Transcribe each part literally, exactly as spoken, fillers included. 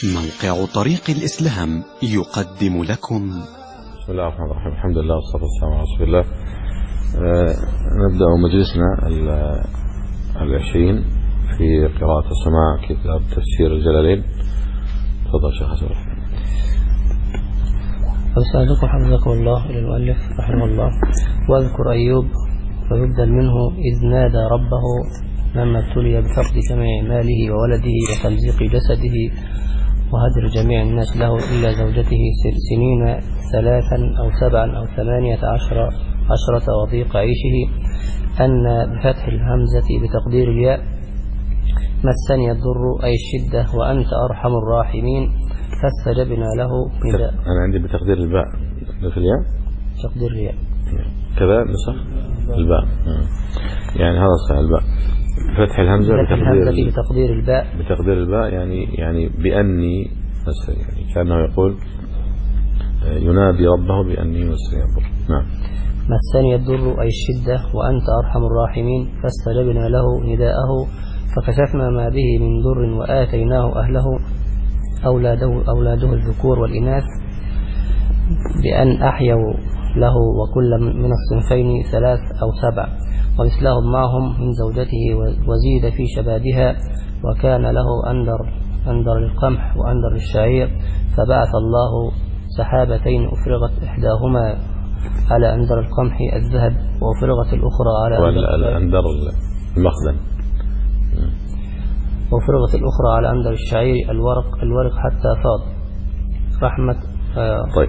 موقع طريق الإسلام يقدم لكم. بسم الله الرحمن الرحيم. الحمد لله والصلاة والسلام على رسول الله. أه نبدأ مجلسنا العشرين في قراءة السماع كتاب تفسير الجلالين. تفضل شيخ حسن. أسألكم حفظكم الله إلى المؤلف رحمه الله. واذكر أيوب فيبدل منه إذ نادى ربه لما ابتلي بفقد جميع ماله وولده وتمزيق جسده وهدر جميع الناس له إلا زوجته سنين ثلاثا أو سبعا أو ثمانية عشر عشرة وضيق عيشه، أن بفتح الهمزة بتقدير الياء مسني الضر أي الشدة وأنت أرحم الراحمين فاستجبنا له نداء. أنا عندي بتقدير الباء في الياء تقدير الياء كذا نسخ الباء، يعني هذا صحيح الباء فتح الهمزة بتقدير, بتقدير الباء بتقدير الباء يعني يعني بأني يعني كأنه يقول ينادي ربه بأني مسني الضر. نعم. مسني الضر أي الشدة وأنت أرحم الراحمين فاستجبنا له نداءه فكشفنا ما به من ضر وآتيناه أهله أولاده, أولاده الذكور والإناث بأن أحيوا له وكل من الصنفين ثلاث أو سبع ومثلهم معهم من زوجته وزيد في شبابها وكان له أندر, أندر للقمح وأندر للشعير فبعث الله سحابتين أفرغت إحداهما على أندر القمح الذهب وأفرغت الأخرى على أندر المخزن وأفرغت الأخرى على أندر الشعير الورق الورق حتى فاض رحمة. آه طيب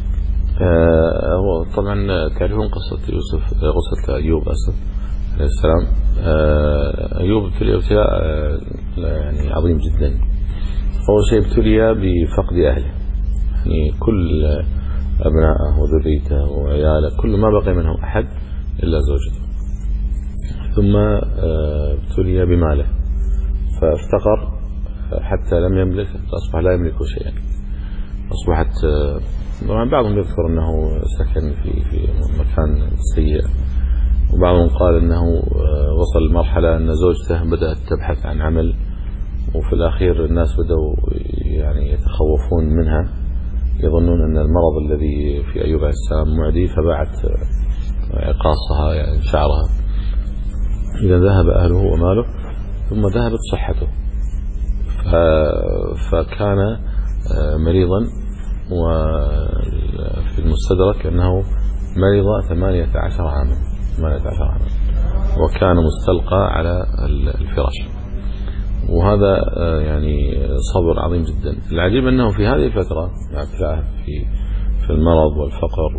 آه طبعا تعرفون قصة يوسف قصة أيوب أسف عليه السلام. آه أيوب ابتلي ابتلاء آه يعني عظيم جدا. أول شيء ابتلي بفقد أهله، يعني كل أبنائه وذريته وعياله كل ما بقي منهم أحد إلا زوجته. ثم آه ابتلي بماله فافتقر حتى لم يملك، فأصبح لا يملك شيئا. أصبحت طبعا بعضهم يذكر أنه سكن في في مكان سيء، وبعضهم قال أنه وصل لمرحلة أن زوجته بدأت تبحث عن عمل، وفي الأخير الناس بدأوا يعني يتخوفون منها، يظنون أن المرض الذي في أيوب عليه السلام معدي، فباعت قاصها يعني شعرها. إذا ذهب أهله وماله ثم ذهبت صحته، فكان مريضا، وفي المستدرك أنه مرض ثمانية عشر عاما ثمانية عشر عاما وكان مستلقى على الفراش، وهذا يعني صبر عظيم جدا. العجيب أنه في هذه الفترة مع ابتلاءه في في المرض والفقر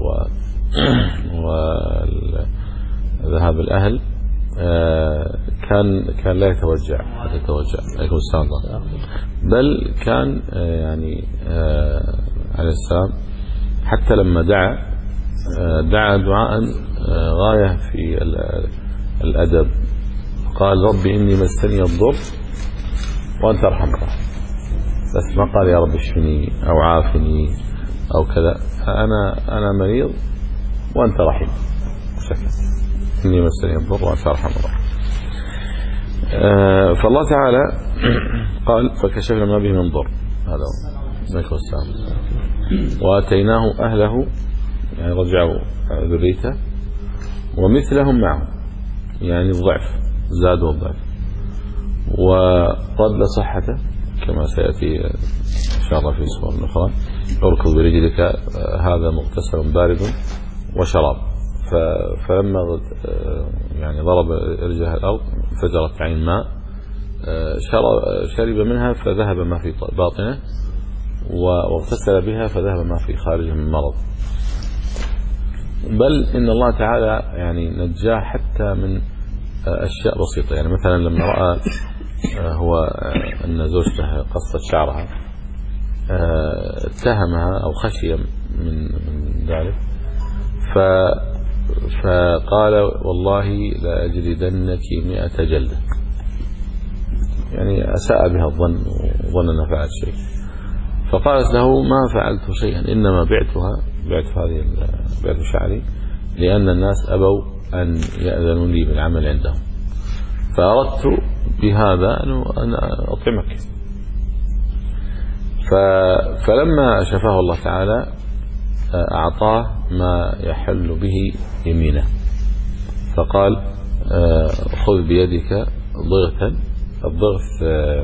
وذهاب الأهل كان كان لا يتوجع لا يتوجع عليكم السلام، بل كان يعني عليه السلام حتى لما دعا دعا دعاء غاية في الأدب، قال ربي إني مسني الضر وأنت أرحم الراحمين، بس ما قال يا رب اشفني أو عافني أو كذا، أنا أنا مريض وأنت رحيم شكرا إني مسني الضر وأنت أرحم الراحمين. آه فالله تعالى قال فكشفنا ما به من ضر، هذا هو السلام، وآتيناه أهله يعني رجعوا ذريته ومثلهم معه يعني الضعف زادوا الضعف، ورد صحته كما سيأتي إن شاء الله في سورة أخرى اركض برجلك هذا مغتسل بارد وشراب. فلما يعني ضرب رجلها الأرض فجرت عين ماء شرب منها فذهب ما في باطنه، واغتسل بها فذهب ما في خارجه من مرض. بل إن الله تعالى يعني نجاه حتى من أشياء بسيطة، يعني مثلا لما رأى هو أن زوجته قصت شعرها اتهمها أو خشي من من ذلك، ف فقال والله لا أجلدنك مئة جلدة، يعني أساء بها الظن وظن أنها فعلت شيء، فقالت له ما فعلت شيئا إنما بعتها بعت هذه بعت شعري لأن الناس أبوا أن يأذنوا لي بالعمل عندهم، فأردت بهذا أن أطعمك. فلما شفاه الله تعالى أعطاه ما يحل به يمينه، فقال خذ بيدك ضغثا. الضغث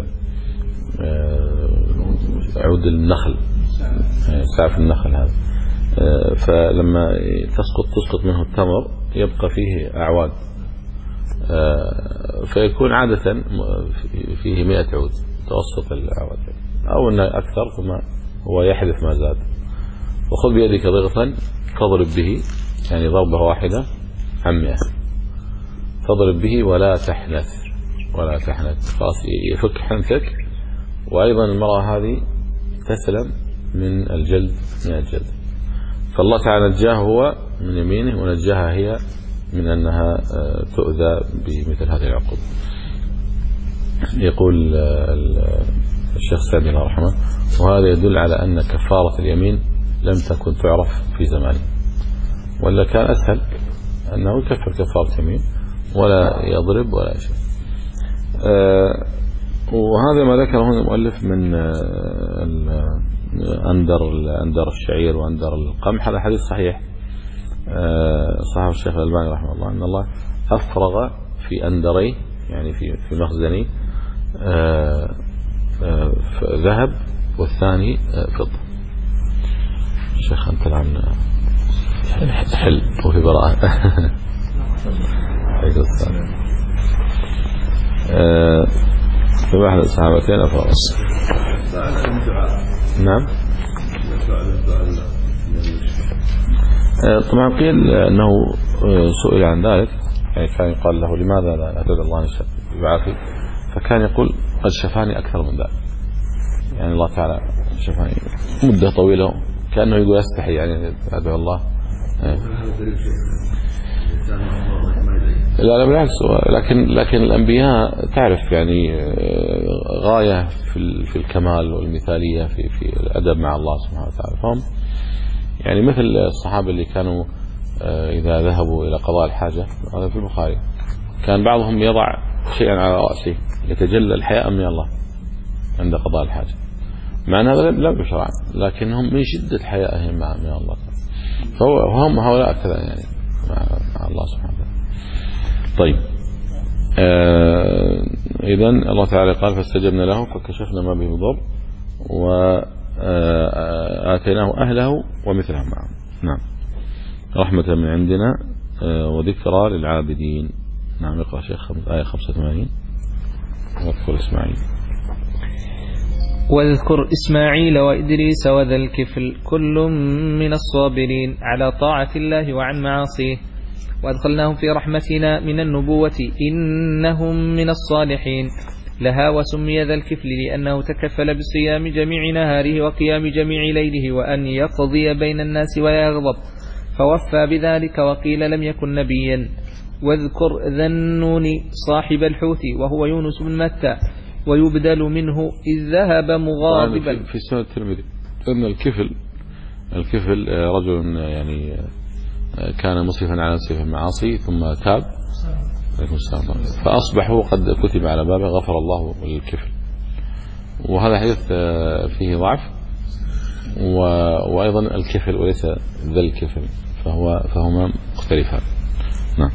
عود النخل، سعف النخل هذا، فلما تسقط تسقط منه التمر يبقى فيه أعواد، فيكون عادة فيه مئة عود توسط الأعواد، أو أنه أكثر ثم هو يحذف ما زاد. وخذ بيدك ضغثا تضرب به، يعني ضربة واحدة عن مئة، تضرب به ولا تحنث ولا تحنث، خلاص يفك حنثك. وأيضا المرأة هذه تسلم من الجلد من الجلد، فالله تعالى نجاه هو من يمينه ونجاها هي من أنها تؤذى بمثل هذه العقوبة. يقول الشيخ سعدي الله رحمه: وهذا يدل على أن كفارة اليمين لم تكن تعرف في زمانه، ولا كان أسهل أنه يكفر كفارة يمين ولا يضرب ولا شيء. أه وهذا ما ذكره المؤلف من أندر أندر الشعير وأندر القمح، هذا حديث صحيح أه صححه الشيخ الألباني رحمه الله، أن الله أفرغ في أندري، يعني في في مخزني أه أه ذهب والثاني فضة. الشيخ أنت الآن حل وفي براءة. حيث الثاني أه في واحد الصحابتين أفرغ. نعم. طبعا قيل أنه سئل عن ذلك، يعني كان يقال له: لماذا لا أتدى الله يعافي؟ فكان يقول: قد شفاني أكثر من ذلك، يعني الله تعالى شفاني مدة طويلة، كأنه يقول أستحي يعني أدعو الله. لا لا بالعكس، لكن لكن الأنبياء تعرف يعني غاية في في الكمال والمثالية في في الأدب مع الله سبحانه وتعالى، فهم يعني مثل الصحابة اللي كانوا إذا ذهبوا إلى قضاء الحاجة، هذا في البخاري، كان بعضهم يضع شيئا على رأسه يتجلى الحياء من الله عند قضاء الحاجة، مع أن هذا لا بشرع، لكنهم من شدة حيائهم مع من الله، فهم هؤلاء كذا يعني مع الله سبحانه وتعالى. طيب آه إذن الله تعالى قال: فاستجبنا له فكشفنا ما به ضر وآتيناه أهله ومثلهم معهم. نعم، رحمة من عندنا آه وذكرى للعابدين. نعم. اقرأ شيخ آية خمسة وثمانين. واذكر إسماعيل واذكر إسماعيل وإدريس وذا الكفل كل من الصابرين على طاعة الله وعن معاصيه، وأدخلناهم في رحمتنا من النبوة إنهم من الصالحين لها. وسمي ذا الكفل لأنه تكفل بصيام جميع نهاره وقيام جميع ليله وأن يقضي بين الناس ولا يغضب، فوفى بذلك وقيل لم يكن نبيا. واذكر ذا النون صاحب الحوت وهو يونس بن متى، ويبدل منه إذ ذهب مغاضبا. في سنة الترمذي أن الكفل الكفل رجل يعني كان مسرفا على نفسه في المعاصي ثم تاب فأصبحوا قد كتب على بابه غفر الله للكفل، وهذا حديث فيه ضعف، وأيضا الكفل وليس ذا الكفل، فهو فهما مختلفان. نعم.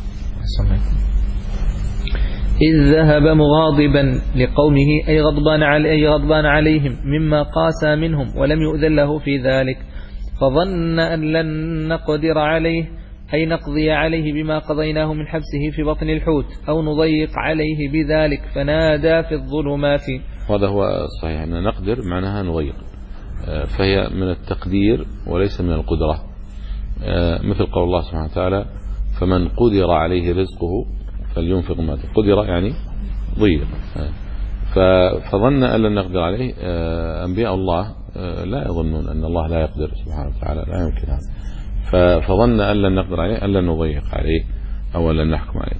إذ ذهب مغاضبا لقومه أي غضبان علي غضبان عليهم مما قاسى منهم ولم يؤذن له في ذلك، فظن أن لن نقدر عليه أي نقضي عليه بما قضيناه من حبسه في بطن الحوت أو نضيق عليه بذلك، فنادى في الظلمات. هذا هو صحيح أن نقدر معناها نضيق، فهي من التقدير وليس من القدرة، مثل قول الله سبحانه وتعالى: فمن قدر عليه رزقه فلينفق ما قدر، يعني ضيق. فظن أن لن نقدر عليه. أنبياء الله لا يظنون أن الله لا يقدر سبحانه وتعالى، لا يمكن هذا، فظن أن لن نقدر عليه، أن لن نضيق عليه أو لن نحكم عليه.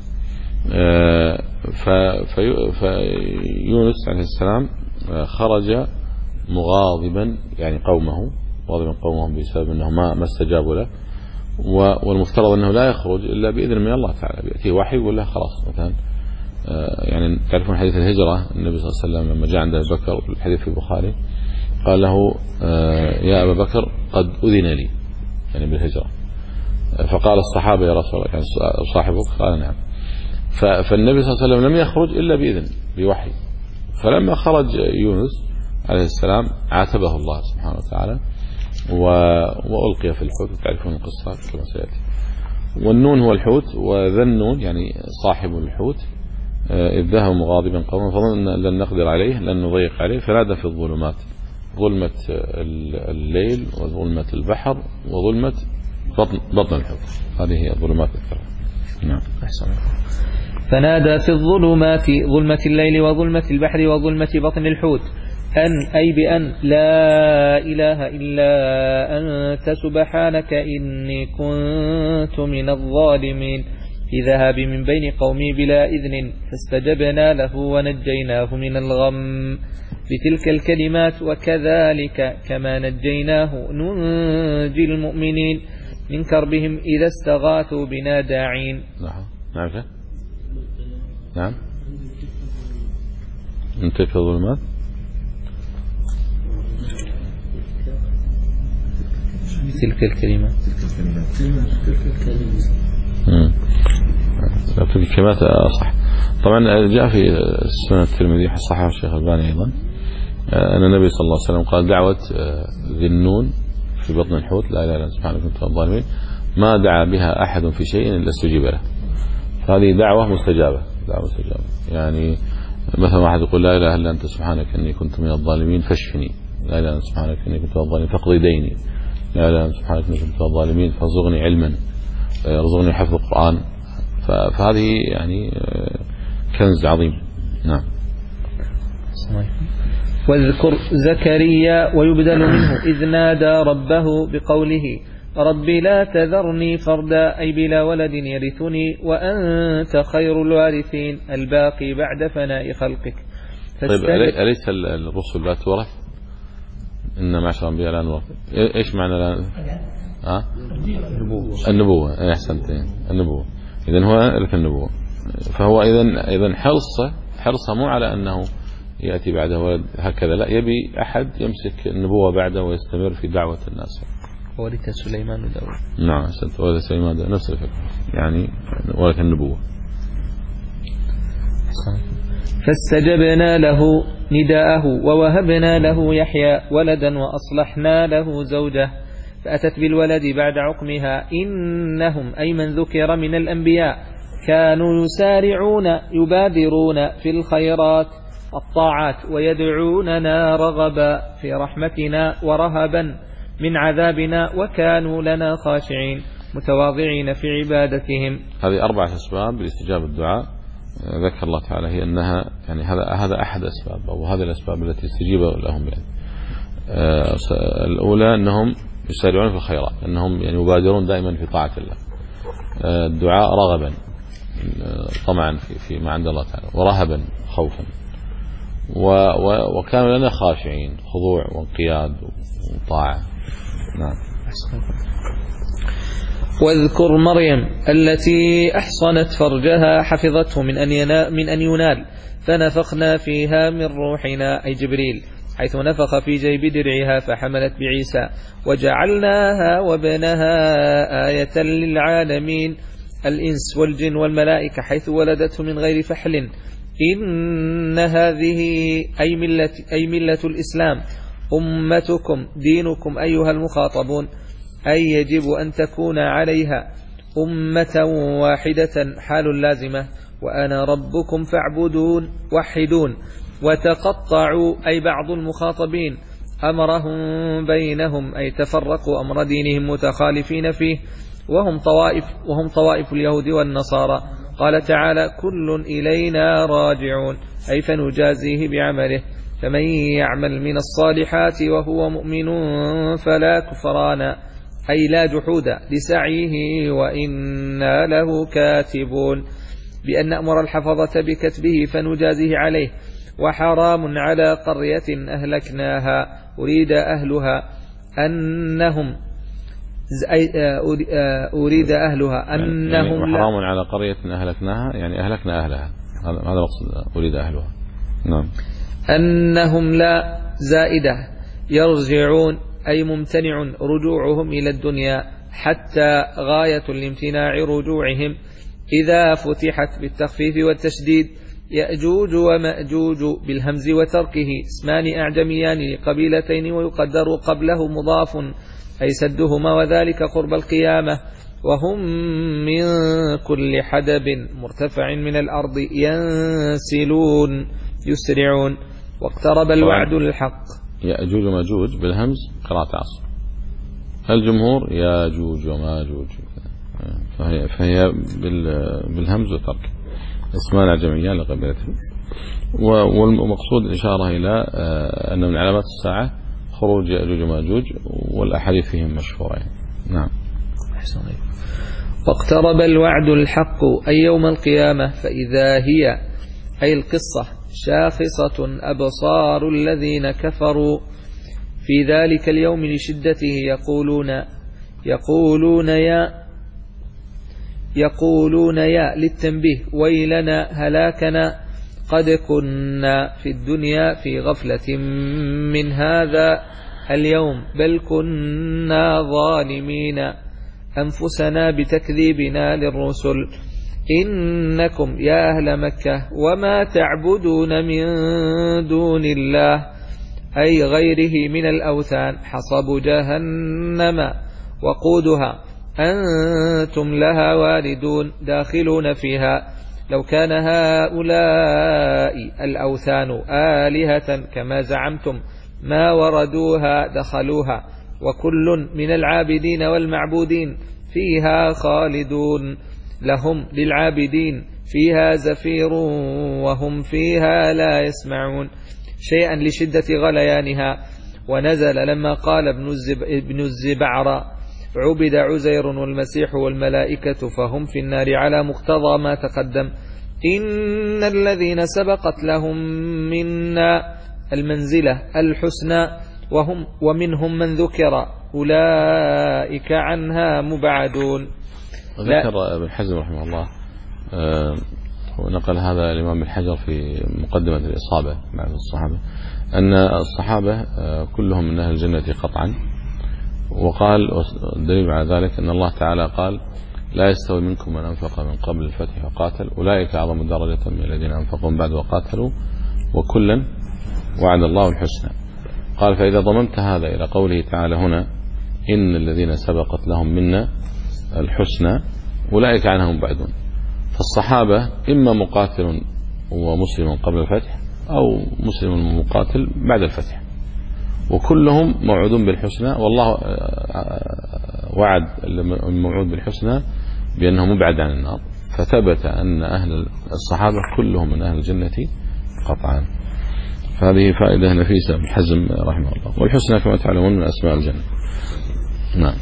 فيونس عليه السلام خرج مغاضبا، يعني قومه غاضبا قومهم بسبب أنه ما ما استجابوا له، والمفترض أنه لا يخرج إلا بإذن من الله تعالى، بيأتيه وحي ولا خلاص. مثلا يعني تعرفون حديث الهجرة، النبي صلى الله عليه وسلم لما جاء عند أبي بكر، الحديث في البخاري، قال له يا أبا بكر قد أذن لي يعني بالهجرة. فقال الصحابة يا رسول الله يعني صاحبك؟ قال نعم. فالنبي صلى الله عليه وسلم لم يخرج إلا بإذن بوحي. فلما خرج يونس عليه السلام عاتبه الله سبحانه وتعالى وألقي في الحوت، تعرفون القصة كما سيأتي. والنون هو الحوت، وذا النون يعني صاحب الحوت إذ ذهب مغاضبا قوما فظن لن نقدر عليه لن نضيق عليه فنادى في الظلمات، ظلمة الليل وظلمة البحر وظلمة بطن, بطن الحوت، هذه هي الظلمات الثلاث. نعم. فنادى في الظلمات ظلمة الليل وظلمة البحر وظلمة بطن الحوت أن أي بأن لا إله إلا أنت سبحانك إني كنت من الظالمين في ذهاب من بين قومي بلا إذن فاستجبنا له ونجيناه من الغم بتلك الكلمات وكذلك كما نجيناه ننجي المؤمنين من كربهم إذا استغاثوا بنا داعين. نعم. نعم. نعم. من تلك الظلمات تلك الكلمات تلك الكلمات أصح. طبعا جاء في السنة الترمذي صححه الشيخ الباني أيضا أن النبي صلى الله عليه وسلم قال دعوة ذي النون في بطن الحوت لا إله إلا أنت سبحانك كنت من الظالمين ما دعا بها أحد في شيء إلا استجيب له. فهذه دعوة مستجابة، دعوة مستجابة. يعني مثلا واحد يقول لا إله إلا أنت سبحانك إني كنت من الظالمين فاشفني، لا إله إلا أنت سبحانك إني كنت من الظالمين فاقضي ديني، لا إله إلا أنت سبحانك إني كنت من الظالمين فارزقني علما، ارزقني حفظ القرآن. فهذه يعني كنز عظيم. نعم. واذكر زكريا ويبدل منه إذ نادى ربه بقوله رب لا تذرني فردا أي بلا ولد يرثني وأنت خير الوارثين الباقي بعد فناء خلقك. طيب أليس الرسل لا تورث؟ إن معشر الأنبياء لا نورث. إيش معنى لا؟ ها؟ النبوة. النبوة. أحسنت. النبوة. إذن هو إرث النبوة. فهو إذن إذن حرصه حرصه مو على أنه يأتي بعده ولد هكذا، لا، يبي أحد يمسك النبوة بعده ويستمر في دعوة الناس. ورث سليمان داود. نعم أحسنت. ورث سليمان داود نفس الفكرة، يعني ورث النبوة. فاستجبنا له نداءه ووهبنا له يحيى ولدا وأصلحنا له زوجه فأتت بالولد بعد عقمها إنهم أي من ذكر من الأنبياء كانوا يسارعون يبادرون في الخيرات الطاعات ويدعوننا رغبا في رحمتنا ورهبا من عذابنا وكانوا لنا خاشعين متواضعين في عبادتهم. هذه أربعة أسباب لاستجابة الدعاء ذكر الله تعالى هي أنها يعني هذا هذا أحد أسباب أو هذه الأسباب التي استجيب لهم يعني. الأولى أنهم يسارعون في الخيرات، أنهم يعني يبادرون دائما في طاعة الله. الدعاء رغبا طمعا في في ما عند الله تعالى ورهبا خوفا وكانوا لنا خاشعين خضوع وانقياد وطاعة. نعم. واذكر مريم التي أحصنت فرجها حفظته من أن ينال, من أن ينال فنفخنا فيها من روحنا أي جبريل حيث نفخ في جيب درعها فحملت بعيسى وجعلناها وابنها آية للعالمين الإنس والجن والملائكة حيث ولدته من غير فحل إن هذه أي ملة, أي ملة الإسلام أمتكم دينكم أيها المخاطبون أي يجب أن تكون عليها أمة واحدة حال لازمة وأنا ربكم فاعبدون وحدون. وتقطعوا أي بعض المخاطبين أمرهم بينهم أي تفرقوا أمر دينهم متخالفين فيه وهم طوائف وهم طوائف اليهود والنصارى. قال تعالى كل إلينا راجعون أي فنجازيه بعمله فمن يعمل من الصالحات وهو مؤمن فلا كفران أي لا جحود لسعيه وإنا له كاتبون بأن نأمر الحفظة بكتبه فنجازيه عليه. وحرام على قرية أهلكناها أريد أهلها أنهم أريد أهلها أنهم يعني وحرام على قرية أهلكناها يعني أهلكنا أهلها، هذا مقصد أريد أهلها. نعم. أنهم لا زائدة يرجعون أي ممتنع رجوعهم إلى الدنيا حتى غاية الامتناع رجوعهم. إذا فتحت بالتخفيف والتشديد يأجوج ومأجوج بالهمز وتركه اسمان أعجميان لقبيلتين ويقدر قبله مضاف أي سدهما وذلك قرب القيامة. وهم من كل حدب مرتفع من الأرض ينسلون يسرعون. واقترب الوعد الحق. يأجوج ومأجوج بالهمز قراءة عاصم. الجمهور ياجوج وماجوج، فهي, فهي بالهمز وترك اسمان أعجميان لقبيلتين. والمقصود الإشارة إلى أن من علامات الساعة خروج يأجوج وماجوج، والأحاديث فيهم مشهورة. نعم. واقترب الوعد الحق أي يوم القيامة، فإذا هي أي القصة شاخصة أبصار الذين كفروا في ذلك اليوم لشدته يقولون يقولون يا يقولون يا للتنبيه ويلنا هلاكنا قد كنا في الدنيا في غفلة من هذا اليوم بل كنا ظالمين أنفسنا بتكذيبنا للرسل. إنكم يا أهل مكة وما تعبدون من دون الله أي غيره من الأوثان حصب جهنم وقودها أنتم لها واردون داخلون فيها. لو كان هؤلاء الأوثان آلهة كما زعمتم ما وردوها دخلوها وكل من العابدين والمعبودين فيها خالدون. لهم للعابدين فيها زفير وهم فيها لا يسمعون شيئا لشدة غليانها. ونزل لما قال ابن, الزب ابن الزبعر عبد عزير والمسيح والملائكة فهم في النار على مقتضى ما تقدم. إن الذين سبقت لهم منا المنزلة الحسنى وهم ومنهم من ذكر أولئك عنها مبعدون. ذكر ابن حزم رحمه الله آه ونقل هذا الإمام ابن حجر في مقدمة الإصابة بعد الصحابة أن الصحابة آه كلهم من أهل الجنة قطعا. وقال الدليل على ذلك أن الله تعالى قال لا يستوي منكم من أنفق من قبل الفتح وقاتل أولئك أعظم درجة من الذين أنفقوا من بعد وقاتلوا وكلا وعد الله الحسنى. قال فإذا ضممت هذا إلى قوله تعالى هنا إن الذين سبقت لهم منا الحسنى أولئك عنها مبعدون، فالصحابة إما مقاتل ومسلم قبل الفتح أو مسلم ومقاتل بعد الفتح، وكلهم موعودون بالحسنى. والله وعد الموعود بالحسنى بأنه مبعد عن النار، فثبت أن أهل الصحابة كلهم من أهل الجنة قطعا. فهذه فائدة نفيسة من حزم رحمه الله. والحسنى كما تعلمون من أسماء الجنة. نعم.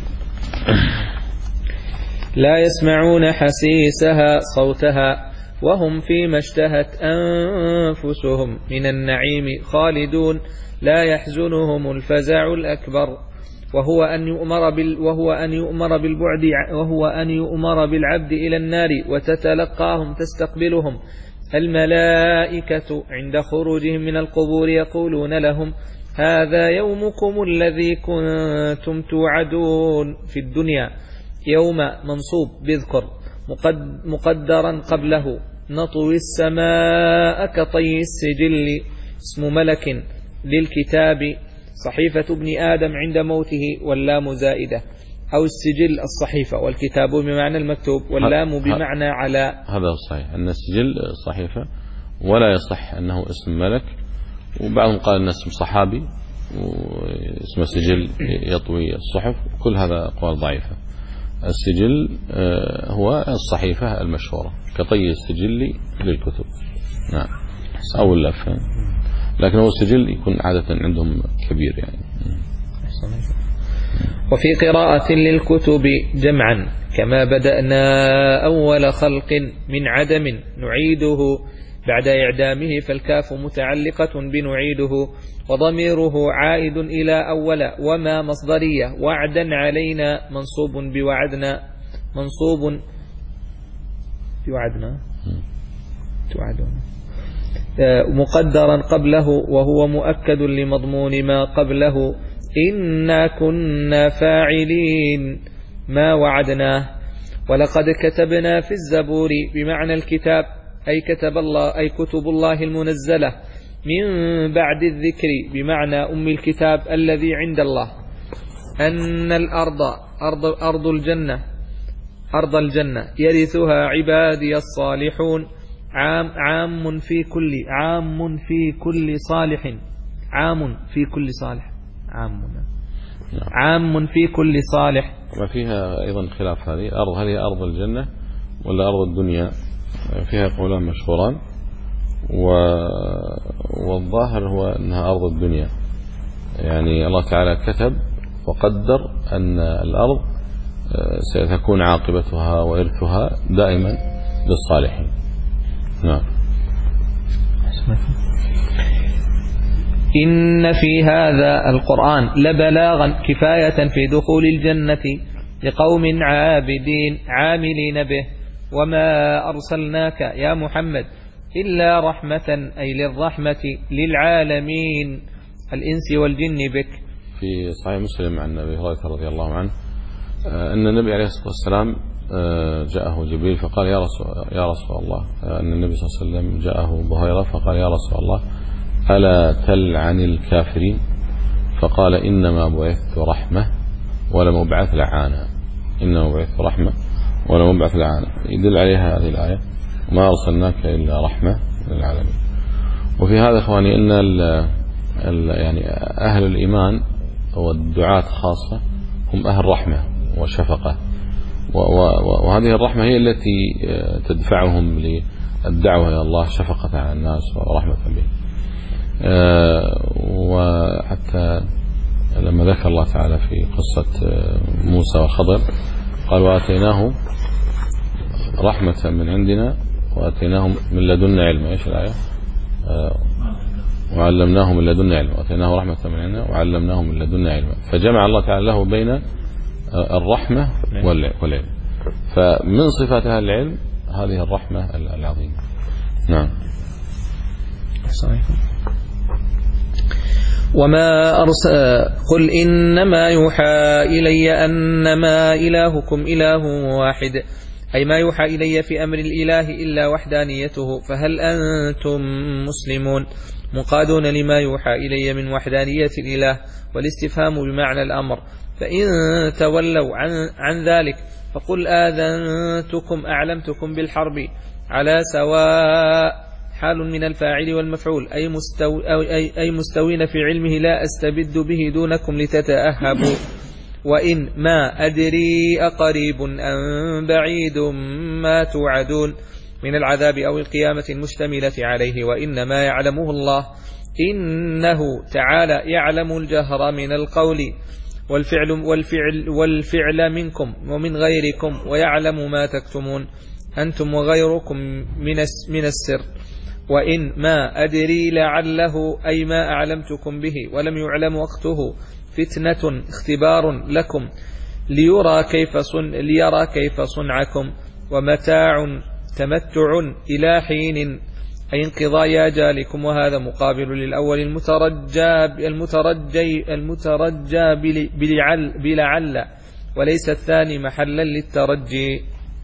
لا يسمعون حسيسها صوتها وهم فيما اشتهت أنفسهم من النعيم خالدون لا يحزنهم الفزع الأكبر وهو أن يؤمر بال وهو أن يؤمر بالبعد وهو أن يؤمر بالعبد إلى النار وتتلقاهم تستقبلهم الملائكة عند خروجهم من القبور يقولون لهم هذا يومكم الذي كنتم توعدون في الدنيا. يوم منصوب بذكر مقدرا قبله نطوي السماء كطي السجل اسم ملك للكتاب صحيفة ابن آدم عند موته واللام زائدة أو السجل الصحيفة والكتاب بمعنى المكتوب واللام بمعنى على. هذا صحيح أن السجل صحيفة ولا يصح أنه اسم ملك، وبعضهم قال أن اسم صحابي واسم سجل يطوي الصحف، كل هذا أقوال ضعيفة. السجل هو الصحيفة المشهورة كطي السجل للكتب. نعم. أو اللف، لكن هو السجل يكون عادة عندهم كبير يعني. وفي قراءة للكتب جمعا كما بدأنا أول خلق من عدم نعيده بعد إعدامه، فالكاف متعلقة بنعيده وضميره عائد إلى أول وما مصدرية وعدا علينا منصوب بوعدنا منصوب بوعدنا توعدون مقدرا قبله وهو مؤكد لمضمون ما قبله. إنا كنا فاعلين ما وعدناه. ولقد كتبنا في الزبور بمعنى الكتاب أي كتب الله أي كتب الله المنزلة من بعد الذكر بمعنى أم الكتاب الذي عند الله أن الأرض أرض, أرض الجنة أرض الجنة يرثها عبادي الصالحون. عام عام في كل عام في كل صالح عام في كل صالح عام عام في كل صالح. وفيها أيضا خلاف هذه أرض هل هي أرض الجنة ولا أرض الدنيا؟ فيها قولان مشهوران، والظاهر هو أنها أرض الدنيا. يعني الله تعالى كتب وقدر أن الأرض ستكون عاقبتها وإرثها دائما للصالحين. نعم. إن في هذا القرآن لبلاغا كفاية في دخول الجنة لقوم عابدين عاملين به. وما أرسلناك يا محمد إلا رحمة أي للرحمة للعالمين الإنس والجن بك. في صحيح مسلم عن أبي هريرة رضي الله عنه أن النبي عليه الصلاة والسلام جاءه جبريل فقال يا رسول, يا رسول الله، أن النبي صلى الله عليه وسلم جاءه بهيرة فقال يا رسول الله ألا تلعن الكافرين؟ فقال إنما بعثت رحمة ولم أبعث لعانا. إنما بعثت رحمة ولم أبعث لعانا. يدل عليها هذه الآية وما أرسلناك إلا رحمة للعالمين. وفي هذا إخواني أن ال ال يعني أهل الإيمان والدعاة خاصة هم أهل رحمة وشفقة، وهذه الرحمة هي التي تدفعهم للدعوة إلى الله شفقة على الناس ورحمة بهم. وحتى لما ذكر الله تعالى في قصة موسى والخضر قال وآتيناه رحمة من عندنا وآتيناهم من لدنا علما. إيش الآية؟ وعلمناه من لدنا علما. وآتيناه رحمة من عندنا وعلمناه من لدنا علما. فجمع الله تعالى له بين الرحمة والعلم. فمن صفات أهل العلم هذه الرحمة العظيمة. نعم. صحيح. وما أرسل قل إنما يوحى إلي أنما إلهكم إله واحد، أي ما يوحى إلي في أمر الإله إلا وحدانيته، فهل أنتم مسلمون مقادون لما يوحى إلي من وحدانية الإله؟ والاستفهام بمعنى الأمر. فإن تولوا عن, عن ذلك فقل آذنتكم أعلمتكم بالحرب على سواء، حال من الفاعل والمفعول، أي, مستو أي, أي مستوين في علمه لا أستبد به دونكم لتتأهبوا. وإن ما أدري أقريب أم بعيد ما توعدون من العذاب أو القيامة المشتملة عليه، وإنما يعلمه الله، إنه تعالى يعلم الجهر من القول والفعل, والفعل, والفعل منكم ومن غيركم، ويعلم ما تكتمون أنتم وغيركم من السر. وإن ما أدري لعله أي ما أعلمتكم به ولم يعلم وقته فتنة اختبار لكم ليرى كيف, صن ليرى كيف صنعكم، ومتاع تمتع إلى حين أي انقضاء أجالكم. وهذا مقابل للأول المترجى, المترجي, المترجى بلعل, بلعل، وليس الثاني محلا للترجي.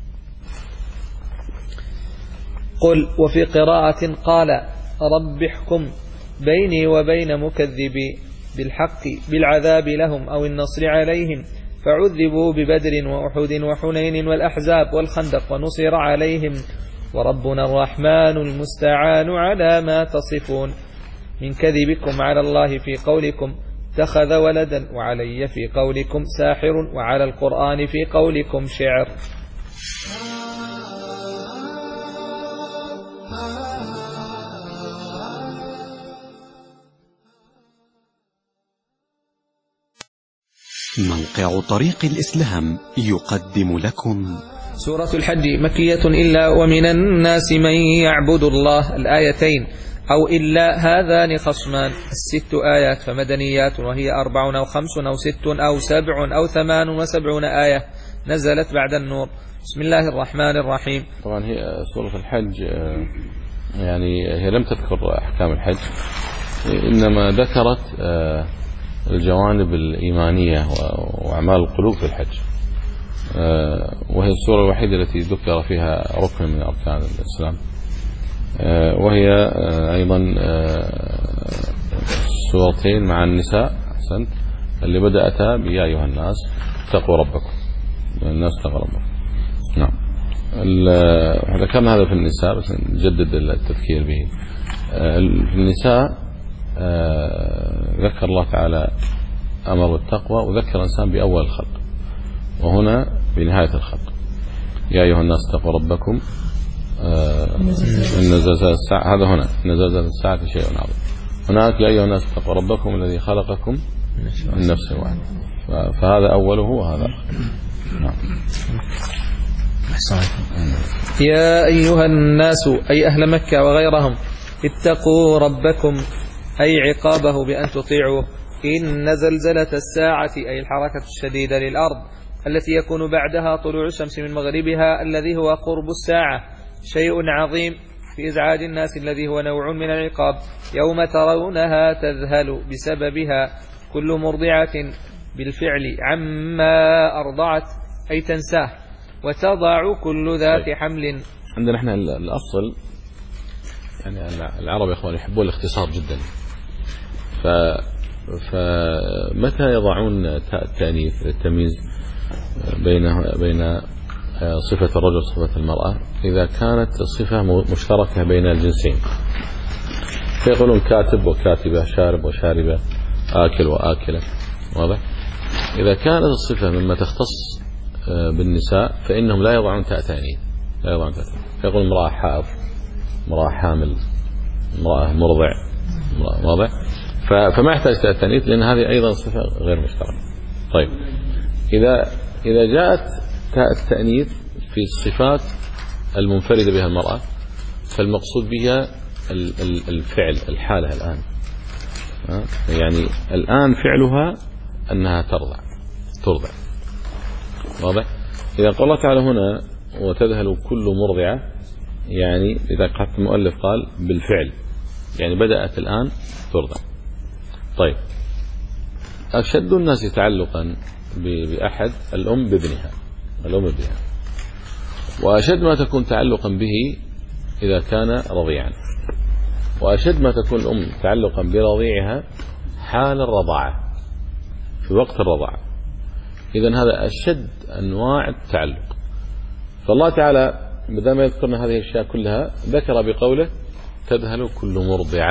قل وفي قراءة قال رب احكم بيني وبين مكذبي بالحق بالعذاب لهم أو النصر عليهم، فعذبوا ببدر وأحد وحنين والأحزاب والخندق ونصر عليهم، وربنا الرحمن المستعان على ما تصفون من كذبكم على الله في قولكم اتخذ ولدا، وعلي في قولكم ساحر، وعلى القرآن في قولكم شعر. موقع طريق الإسلام يقدم لكم سورة الحج مكية إلا ومن الناس من يعبد الله، الآيتين أو إلا هذان خصمان، الست آيات فمدنيات، وهي أربع أو خمس أو ست أو سبع أو ثمان وسبعون آية نزلت بعد النور. بسم الله الرحمن الرحيم. طبعا هي سورة الحج يعني هي لم تذكر أحكام الحج، إنما ذكرت الجوانب الإيمانية وأعمال القلوب في الحج، وهي السورة الوحيدة التي ذكر فيها ركن من أركان الإسلام، وهي أيضا سورتين مع النساء أحسنت اللي بدأتها بيا أيها الناس اتقوا ربكم، الناس اتقوا ربكم. نعم، ذكرنا هذا في النساء بس نجدد التذكير به. في النساء ذكر الله تعالى أمر بالتقوى وذكر الإنسان بأول الخلق، وهنا بنهاية الخلق يا أيها الناس اتقوا ربكم إن زلزال الساعة، هذا هنا إن زلزال الساعة شيء عظيم. هناك يا أيها الناس اتقوا ربكم الذي خلقكم من نفس واحدة، فهذا أوله وهذا نعم. يا أيها الناس أي أهل مكة وغيرهم اتقوا ربكم أي عقابه بأن تطيعوه. إن زلزلة الساعة أي الحركة الشديدة للأرض التي يكون بعدها طلوع الشمس من مغربها الذي هو قرب الساعة شيء عظيم في إزعاج الناس الذي هو نوع من العقاب. يوم ترونها تذهل بسببها كل مرضعة بالفعل عما أرضعت أي تنساه، وتضع كل ذات حمل. عندنا احنا الأصل يعني العرب يا اخوان يحبون الاختصار جدا، ف فمتى يضعون تاء التأنيث للتمييز بين بين صفة الرجل وصفة المرأة إذا كانت الصفة مشتركة بين الجنسين، فيقولون كاتب وكاتبة، شارب وشاربة، آكل وآكلة، واضح؟ إذا كانت الصفة مما تختص بالنساء فإنهم لا يضعون تاء تأنيث، لا يضعون تاء تأنيث، فيقولون امرأة حائض، امرأة حامل، امرأة مرضع، واضح؟ فما يحتاج تاء التأنيث لأن هذه أيضا صفة غير مشتركة. طيب إذا إذا جاءت تاء التأنيث في الصفات المنفردة بها المرأة فالمقصود بها الفعل، الحالة الآن، يعني الآن فعلها أنها ترضع ترضع، واضح؟ إذا قال الله تعالى هنا وتذهل كل مرضعة، يعني إذا قالت المؤلف قال بالفعل، يعني بدأت الآن ترضع. طيب أشد الناس تعلقا بأحد الأم بابنها، الأم بابنها، وأشد ما تكون تعلقا به إذا كان رضيعا، وأشد ما تكون الأم تعلقا برضيعها حال الرضاعة في وقت الرضاعة. إذن هذا أشد أنواع التعلق. فالله تعالى بدل ما يذكرنا هذه الأشياء كلها ذكر بقوله تذهل كل مرضعة،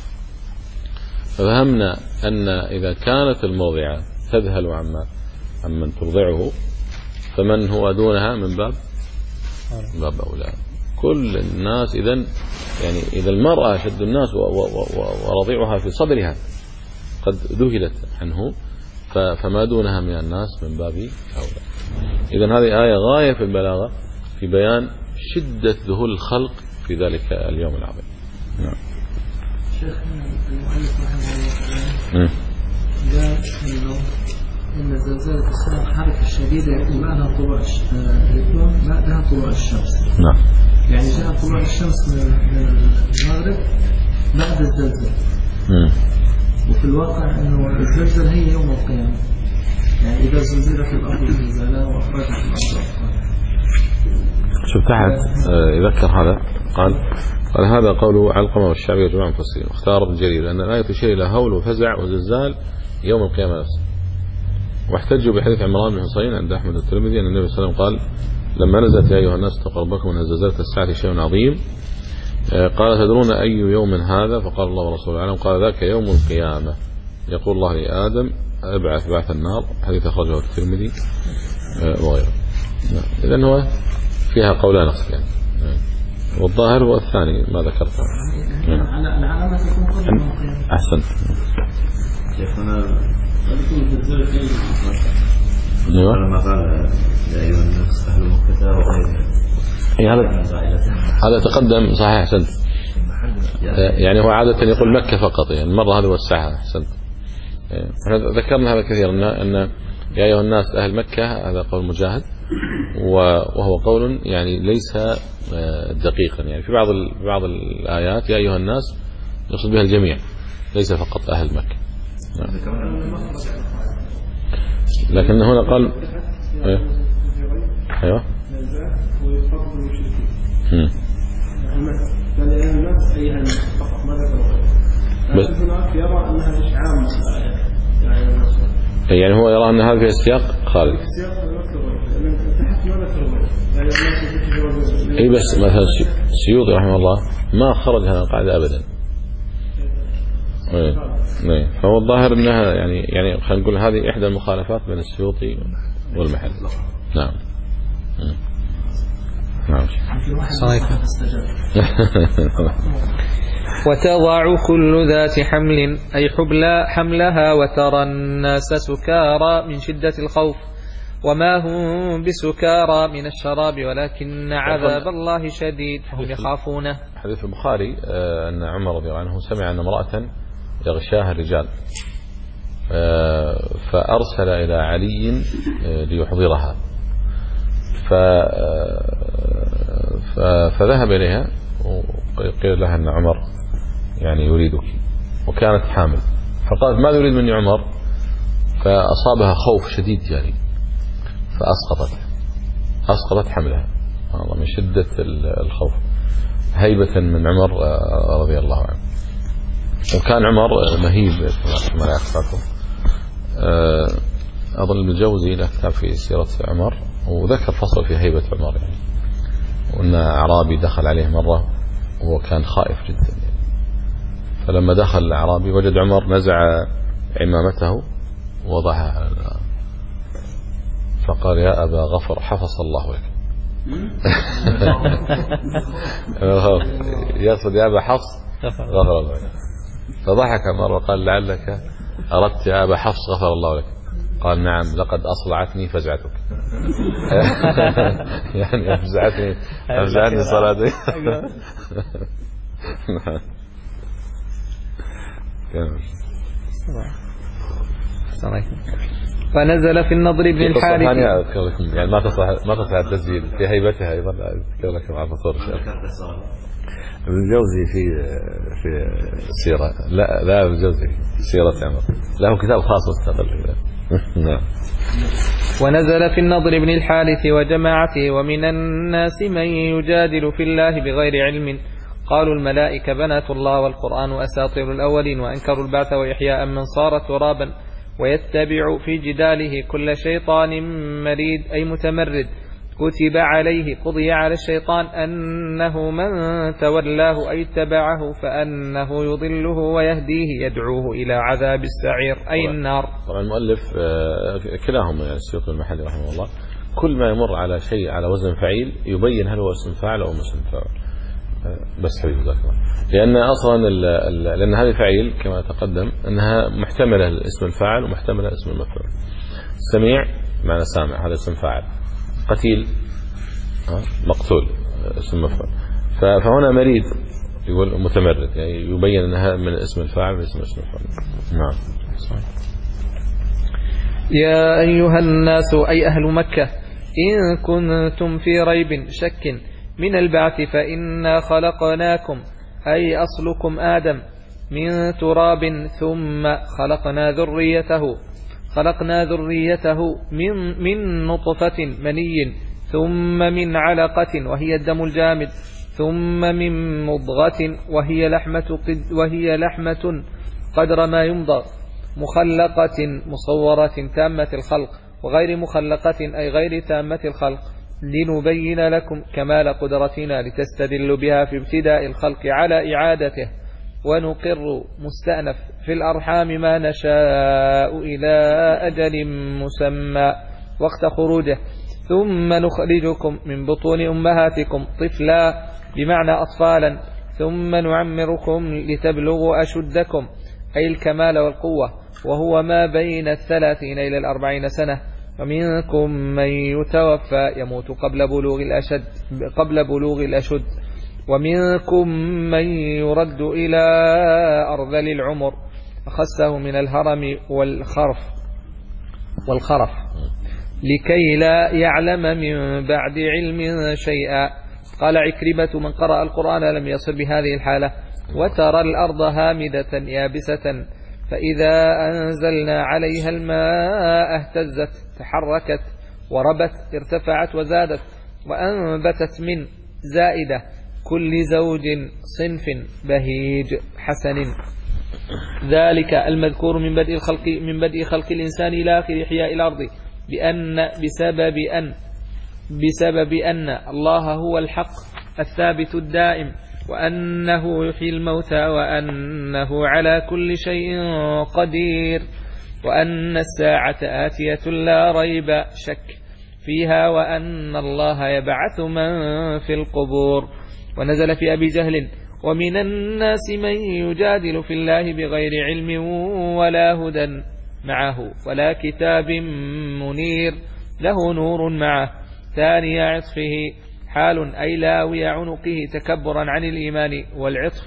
ففهمنا أن إذا كانت المرضعة تذهل عما عمن ترضعه فمن هو دونها من باب من باب أولى. كل الناس إذن يعني إذا المرأة أشد الناس ورضيعها في صدرها قد ذهلت عنه، فما دونها من الناس من باب أولى. إذن هذه آية غاية في البلاغة في بيان شدة ذهول الخلق في ذلك اليوم العظيم. نعم. شيخنا المؤلف رحمه الله تعالى قال إنه إن زلزال الساعة حركة شديدة يكون بعدها طلوع يكون بعدها طلوع الشمس. نعم. يعني جاء طلوع الشمس من المغرب بعد الزلزال. مم. وفي الواقع إنه الزلزال هي يوم القيامة، يعني إذا زلزلت الأرض زلزالها وأخرجت الأرض أخرجها. شوف تحت يذكر هذا قال قال هذا قوله علقمة والشعبي وجماعة مفسرين، اختار ابن جرير لأن الآية تشير إلى هول وفزع وزلزال يوم القيامة نفسه. واحتجوا بحديث عمران بن حصين عند أحمد الترمذي أن النبي صلى الله عليه وسلم قال لما نزلت يا أيها الناس اتقوا ربكم إن زلزلة الساعة شيء عظيم، قال تدرون أي يوم هذا؟ فقال الله ورسوله أعلم. قال ذاك يوم القيامة يقول الله لآدم ابعث بعث النار، حديث أخرجه الترمذي وغيره. إذن هو فيها قولان أصل يعني، والظاهر هو الثاني ما ذكرته. على العلامة تكون قبل القيامة. أحسن. شيخنا يكون زلزال كبير. أيوة. لما قال يا أيها الناس أهل مكة وغيرها. هذا هذا تقدم صحيح أحسنت. يعني هو عادة يقول مكة فقط، يعني مرة هذا وسعها أحسنت. ذكرنا هذا كثيرا أن يا أيها الناس أهل مكة، هذا قول مجاهد، وهو قول يعني ليس دقيقا. يعني في بعض بعض الآيات يا أيها الناس يقصد بها الجميع، ليس فقط أهل مكة. لكن هنا قال أيوه بس يعني هو يرى أن هذا في السياق خالد. اي بس مثلا السيوطي رحمه الله ما خرج هذا القاعدة أبدا. اي اي فهو الظاهر أنها يعني يعني خلينا نقول هذه إحدى المخالفات بين السيوطي والمحل. نعم نعم. وتضع كل ذات حمل أي حبل حملها وترى الناس سكارى من شدة الخوف وما هم بسكارى من الشراب ولكن عذاب الله شديد هم يخافونه. حديث البخاري أن عمر رضي الله عنه سمع أن امرأة يغشاها الرجال فأرسل إلى علي ليحضرها فذهب إليها وقيل لها أن عمر يعني يريدك، وكانت حامل، فقالت ماذا يريد مني عمر؟ فأصابها خوف شديد يعني فأسقطت أسقطت حملها من شدة الخوف هيبة من عمر رضي الله عنه. وكان عمر مهيب كما لا يخفاكم. أظن ابن الجوزي له كتاب في سيرة عمر وذكر فصل في هيبة عمر يعني، وأن أعرابي دخل عليه مرة وهو كان خائف جدا يعني. فلما دخل الأعرابي وجد عمر نزع عمامته ووضعها على الأرض فقال يا أبا غفر حفظ الله لك. يقصد يا أبا حفص غفر الله لك. فضحك عمر وقال لعلك أردت يا أبا حفص غفر الله لك. قال نعم لقد أصلعتني فزعتك. يعني أفزعتني أفزعتني صلاتي. فنزل في النضر بن الحارث. يعني ما تصلح ما تصلح التسجيل في هيبتها أيضا أذكر لك مع الفطور ابن الجوزي في في السيرة لا لا ابن الجوزي سيرة عمر له كتاب خاص مستقل. نعم. ونزل في النضر بن الحارث وجماعته ومن الناس من يجادل في الله بغير علم قالوا الملائكة بنات الله والقرآن أساطير الأولين وأنكروا البعث وإحياء من صار ترابا ويتبع في جداله كل شيطان مريد أي متمرد كتب عليه قضي على الشيطان أنه من تولاه أي اتبعه فأنه يضله ويهديه يدعوه إلى عذاب السعير أي النار. طبعا المؤلف كلاهما السيوطي والمحلي رحمه الله كل ما يمر على شيء على وزن فعيل يبين هل هو اسم فاعل أو اسم فاعل. بس حبيبي ذاك لأن أصلا لأن هذه فعيل كما تقدم أنها محتملة اسم الفاعل ومحتملة اسم المفعول. سميع معنى سامع هذا اسم فاعل، قتيل مقتول اسم مفعول، فهنا مريد يقول متمرد يعني يبين أنها من اسم الفاعل واسم اسم المفعول. نعم. يا أيها الناس أي أهل مكة إن كنتم في ريب شك من البعث فإنا خلقناكم أي أصلكم آدم من تراب ثم خلقنا ذريته خلقنا ذريته من من نطفة مني ثم من علقة وهي الدم الجامد ثم من مضغة وهي لحمة قد وهي لحمة قدر ما يمضغ مخلقة مصورة تامة الخلق وغير مخلقة أي غير تامة الخلق لنبين لكم كمال قدرتنا لتستدلوا بها في ابتداء الخلق على إعادته ونقر مستأنف في الأرحام ما نشاء إلى أجل مسمى وقت خروجه ثم نخرجكم من بطون أمهاتكم طفلا بمعنى أطفالا ثم نعمركم لتبلغوا أشدكم أي الكمال والقوة وهو ما بين الثلاثين إلى الأربعين سنة ومنكم من يتوفى يموت قبل بلوغ الأشد قبل بلوغ الأشد ومنكم من يرد إلى أرذل العمر فخسه من الهرم والخرف والخرف لكي لا يعلم من بعد علم شيئا. قال عكرمة: من قرأ القرآن لم يصل بهذه الحالة. وترى الأرض هامدة يابسة فإذا أنزلنا عليها الماء اهتزت تحركت وربت ارتفعت وزادت وأنبتت من زائدة كل زوج صنف بهيج حسن. ذلك المذكور من بدء الخلق من بدء خلق الإنسان إلى آخر إحياء الأرض بأن بسبب أن بسبب أن الله هو الحق الثابت الدائم، وأنه يحيي الموتى، وأنه على كل شيء قدير، وأن الساعة آتية لا ريب شك فيها، وأن الله يبعث من في القبور. ونزل في أبي جهل: ومن الناس من يجادل في الله بغير علم ولا هدى معه ولا كتاب منير له نور معه. ثاني عطفه حال أي لاوي عنقه تكبرا عن الإيمان، والعطف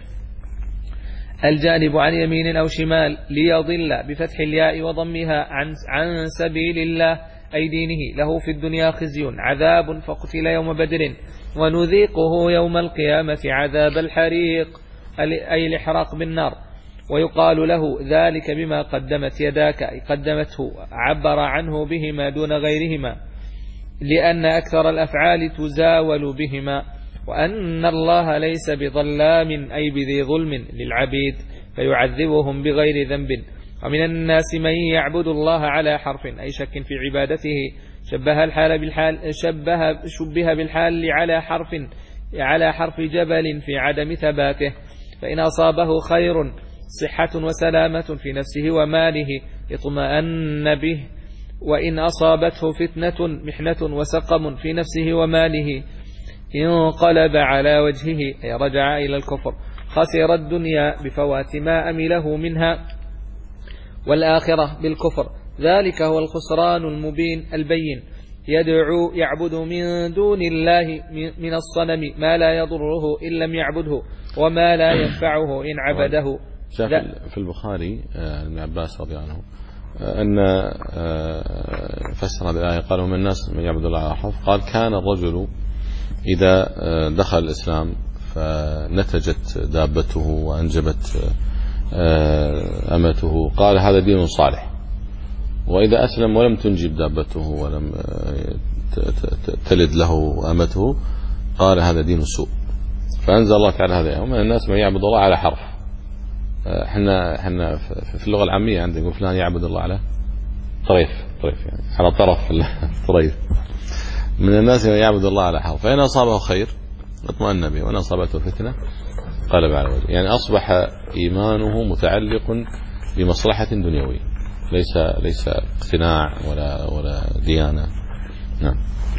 الجانب عن يمين أو شمال ليضل بفتح الياء وضمها عن, عن سبيل الله أي دينه. له في الدنيا خزي عذاب فقتل يوم بدر، ونذيقه يوم القيامة عذاب الحريق أي الإحراق بالنار. ويقال له ذلك بما قدمت يداك أي قدمته، عبر عنه بهما دون غيرهما لأن أكثر الأفعال تزاول بهما. وأن الله ليس بظلام أي بذي ظلم للعبيد فيعذبهم بغير ذنب. ومن الناس من يعبد الله على حرف أي شك في عبادته، شبه الحال بالحال شبه شبه بالحال على حرف على حرف جبل في عدم ثباته. فإن أصابه خير صحة وسلامة في نفسه وماله اطمأن به، وإن أصابته فتنة محنة وسقم في نفسه وماله انقلب على وجهه أي رجع إلى الكفر. خسر الدنيا بفوات ما أمله منها، والآخرة بالكفر. ذلك هو الخسران المبين البين. يدعو يعبد من دون الله من الصنم ما لا يضره إن لم يعبده، وما لا ينفعه إن عبده. في البخاري ابن عباس رضي الله عنه أن فسر هذه الآية قال: ومن الناس من يعبد الله على حرف. قال: كان الرجل إذا دخل الإسلام فنتجت دابته وأنجبت أمته قال: هذا دين صالح. وإذا أسلم ولم تنجب دابته ولم تلد له أمته قال: هذا دين سوء. فأنزل الله تعالى هذا: ومن الناس من يعبد الله على حرف. احنا احنا في اللغة العامية عندنا نقول فلان يعبد الله على طريف طريف يعني على طرف الطريف. من الناس من يعبد الله على حرف، فإن أصابه خير اطمأن به، وإن أصابته فتنة قلب على وجهه. يعني أصبح إيمانه متعلق بمصلحة دنيوية، ليس ليس اقتناع ولا ولا ديانة. نعم.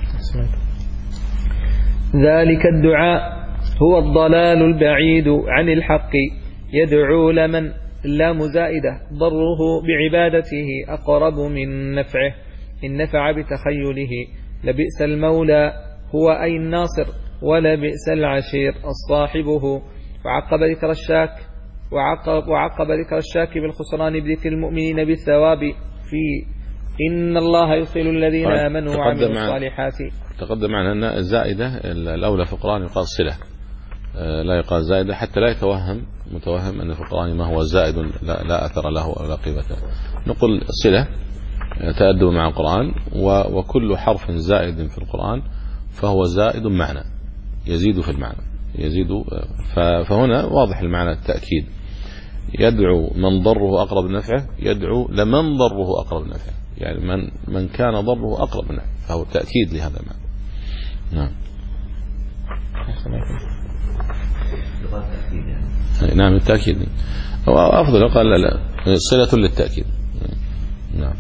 ذلك الدعاء هو الضلال البعيد عن الحق، يدعو لمن لا مزائدة ضره بعبادته أقرب من نفعه إن نفع بتخيله. لبئس المولى هو أي الناصر، ولبئس العشير الصاحبه. وعقب ذكر الشاك وعقب, وعقب ذكر الشاك بالخسران بذكر المؤمنين بالثواب في إن الله يدخل الذين طيب. آمنوا وعملوا الصالحات. تقدم معنا أن الزائدة الأولى في القرآن يقال صلة، لا يقال زائدة حتى لا يتوهم متوهم أن في القرآن ما هو زائد لا, لا أثر له ولا قيمة. نقول صلة تأدب مع القرآن، وكل حرف زائد في القرآن فهو زائد معنى، يزيد في المعنى يزيد. فهنا واضح المعنى التأكيد. يدعو من ضره أقرب نفعه، يدعو لمن ضره أقرب نفعه، يعني من من كان ضره أقرب نفعه، فهو تأكيد لهذا المعنى. نعم. نعم التأكيد هو أفضل. قال لا لا صلة للتأكيد. نعم.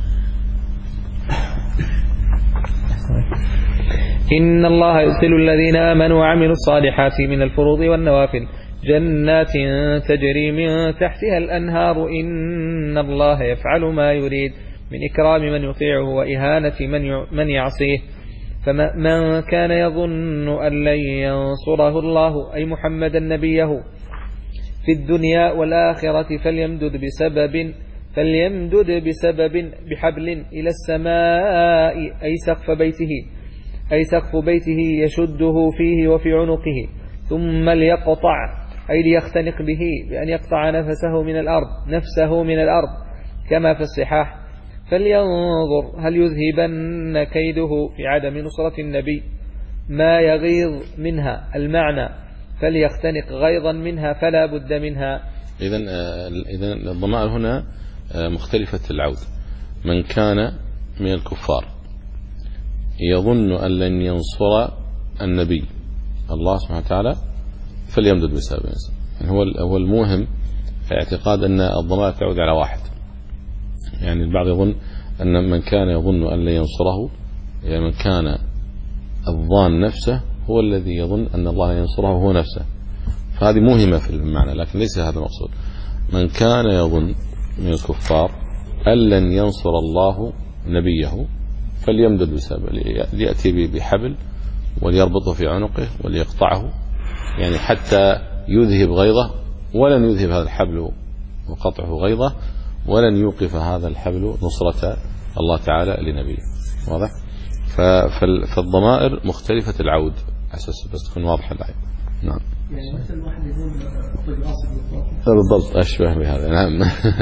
إن الله يدخل الذين آمنوا وعملوا الصالحات من الفروض والنوافل جنات تجري من تحتها الأنهار إن الله يفعل ما يريد من إكرام من يطيعه وإهانة من من يعصيه. فمن كان يظن أن لن ينصره الله أي محمدا نبيه في الدنيا والآخرة فليمدد بسبب فليمدد بسبب بحبل إلى السماء أي سقف بيته أي سقف بيته يشده فيه وفي عنقه، ثم ليقطع أي ليختنق به بأن يقطع نفسه من الأرض نفسه من الأرض كما في الصحاح. فلينظر هل يذهبن كيده في عدم نصرة النبي ما يغيظ منها، المعنى فليختنق غيظا منها فلا بد منها. إذن إذن الضمائر هنا مختلفة العود. من كان من الكفار يظن أن لن ينصر النبي الله سبحانه وتعالى فليمدد بسبب. يعني هو هو الموهم اعتقاد أن الضمائر تعود على واحد. يعني البعض يظن أن من كان يظن أن لن ينصره، يعني من كان الظان نفسه هو الذي يظن أن الله ينصره هو نفسه، فهذه موهمة في المعنى، لكن ليس هذا المقصود. من كان يظن من الكفار أن لن ينصر الله نبيه فليمدد بسبب، ليأتي بحبل وليربطه في عنقه وليقطعه، يعني حتى يذهب غيظه، ولن يذهب هذا الحبل وقطعه غيظه، ولن يوقف هذا الحبل نصرة الله تعالى لنبيه. واضح؟ فالضمائر مختلفة العود أساس بس تكون واضحة الآية. نعم. يعني مثل واحد يقول طيب أصل بالضبط أشبه بهذا. نعم.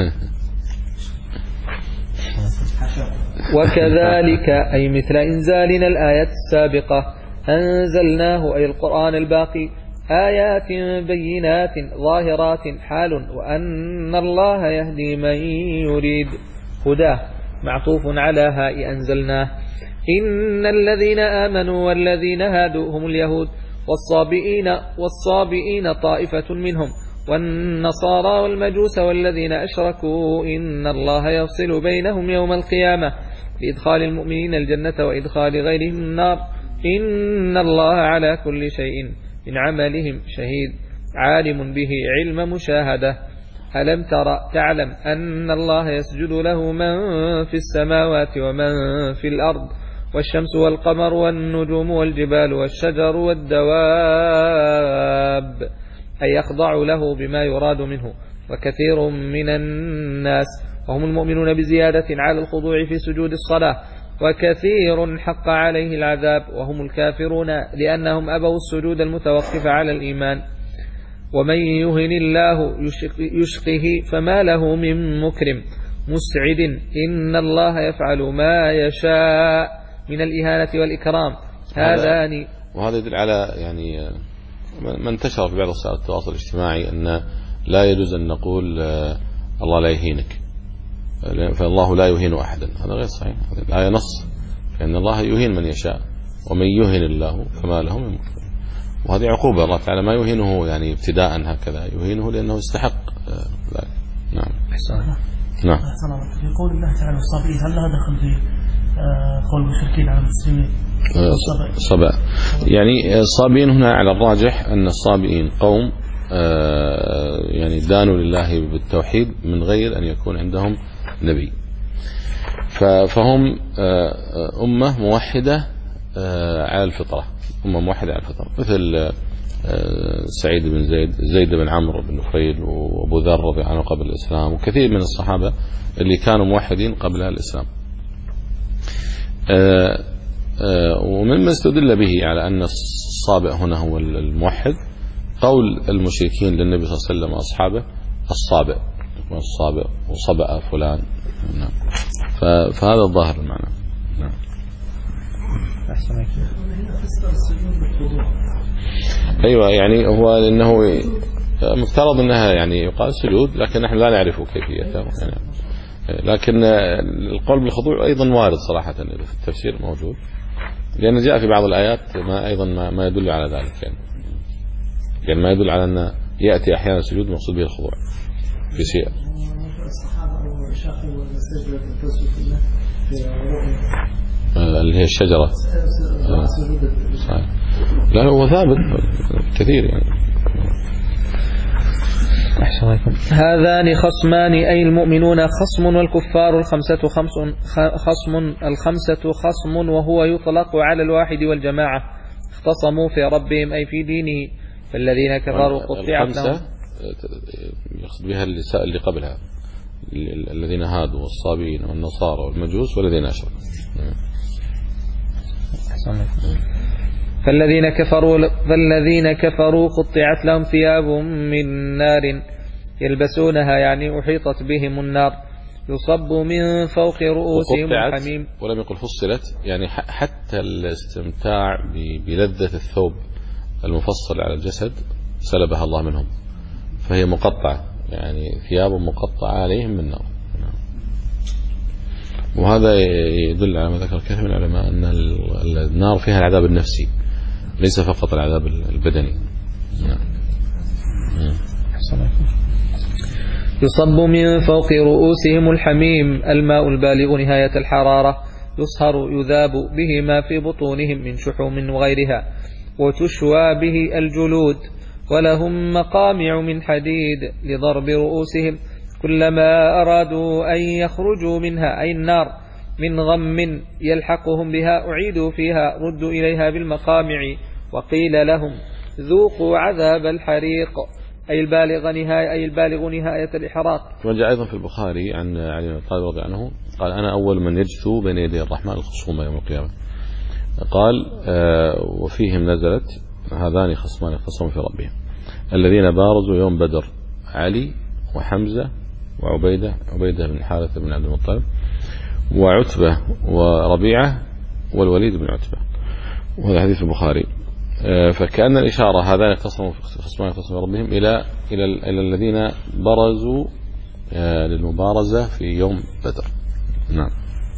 وكذلك أي مثل إنزالنا الآيات السابقة أنزلناه أي القرآن الباقي آيات بينات ظاهرات حال وأن الله يهدي من يريد هداه معطوف على هاء أنزلناه. إن الذين آمنوا والذين هادوا هم اليهود والصابئين والصابئين طائفة منهم والنصارى والمجوس والذين أشركوا إن الله يفصل بينهم يوم القيامة بإدخال المؤمنين الجنة وإدخال غيرهم النار إن الله على كل شيء من عملهم شهيد عالم به علم مشاهدة. ألم ترى تعلم أن الله يسجد له من في السماوات ومن في الأرض والشمس والقمر والنجوم والجبال والشجر والدواب أي يخضع له بما يراد منه. وكثير من الناس وهم المؤمنون بزيادة على الخضوع في سجود الصلاة، وكثير حق عليه العذاب وهم الكافرون لأنهم أبوا السجود المتوقف على الإيمان. ومن يهن الله يشقه فما له من مكرم مسعد إن الله يفعل ما يشاء من الإهانة والإكرام. هذان وهذا يدل على يعني ما انتشر في بعض وسائل التواصل الاجتماعي أن لا يجوز أن نقول الله لا يهينك، فالله لا يهين أحدا. هذا غير صحيح. هذه الآية نص فإن الله يهين من يشاء ومن يهين الله فما له من مكرم. وهذه عقوبة الله تعالى ما يهينه يعني ابتداء هكذا، يهينه لأنه يستحق ذلك. نعم. نعم. في قول الله تعالى الصابئين هل لها دخل في قول المشركين على المسلمين؟ الصبا يعني الصابئين هنا على الراجح أن الصابئين قوم يعني دانوا لله بالتوحيد من غير أن يكون عندهم نبي، فهم أمة موحدة على الفطرة، أمة موحدة على الفطرة، مثل سعيد بن زيد زيد بن عمرو بن نفيل وأبو ذر رضي عنه قبل الإسلام وكثير من الصحابة اللي كانوا موحدين قبل الإسلام. ومما استدل به على أن الصابئ هنا هو الموحد قول المشركين للنبي صلى الله عليه وسلم وأصحابه الصابئ والصابئ وصبأ فلان. نعم. فهذا الظاهر المعنى. نعم. أيوة يعني هو لأنه مفترض أنها يعني يقال سجود، لكن نحن لا نعرف كيفيته يعني. لكن القول بالخضوع أيضا وارد صراحة في التفسير موجود، لأن جاء في بعض الآيات ما أيضا ما, ما يدل على ذلك يعني. يعني ما يدل على أن يأتي أحيانا سجود مقصود به الخضوع في شيء. اللي هي الشجرة لا هو ثابت كثير يعني. هذان خصمان أي المؤمنون خصم والكفار الخمسة خمس خصم الخمسة خصم وهو يطلق على الواحد والجماعة اختصموا في ربهم أي في دينه، فالذين كفروا قطعت لهم يقصد بها اللي قبلها الذين هادوا والصابين والنصارى والمجوس والذين أشركوا. فالذين كفروا فالذين كفروا قطعت لهم ثياب من نار يلبسونها، يعني أحيطت بهم النار، يصب من فوق رؤوسهم الحميم. ولم يقل فصلت، يعني حتى الاستمتاع بلذة الثوب المفصل على الجسد سلبها الله منهم، فهي مقطعة، يعني ثياب مقطعة عليهم من نار. وهذا يدل على ما ذكر كثير من العلماء أن النار فيها العذاب النفسي ليس فقط العذاب البدني. يصب من فوق رؤوسهم الحميم، الماء البالغ نهاية الحرارة، يصهر يذاب به ما في بطونهم من شحوم وغيرها، وتشوى به الجلود، ولهم مقامع من حديد لضرب رؤوسهم، كلما أرادوا أن يخرجوا منها أي النار من غم يلحقهم بها أعيدوا فيها ردوا إليها بالمقامع، وقيل لهم ذوقوا عذاب الحريق، أي البالغ نهاية أي البالغ نهاية الإحراق. وجاء أيضا في البخاري عن علي بن طالب رضي الله عنه قال أنا أول من يجثو بين يدي الرحمن الخصومة يوم القيامة. قال آه وفيهم نزلت هذان خصمان اختصموا في ربهم الذين بارزوا يوم بدر، علي وحمزة وعبيدة عبيدة بن الحارث بن عبد المطلب وعتبة وربيعة والوليد بن عتبة، وهذا حديث البخاري. فكأن الإشارة هذان اختصموا خصمان اختصموا في ربهم إلى إلى إلى الذين برزوا للمبارزة في يوم بدر. نعم.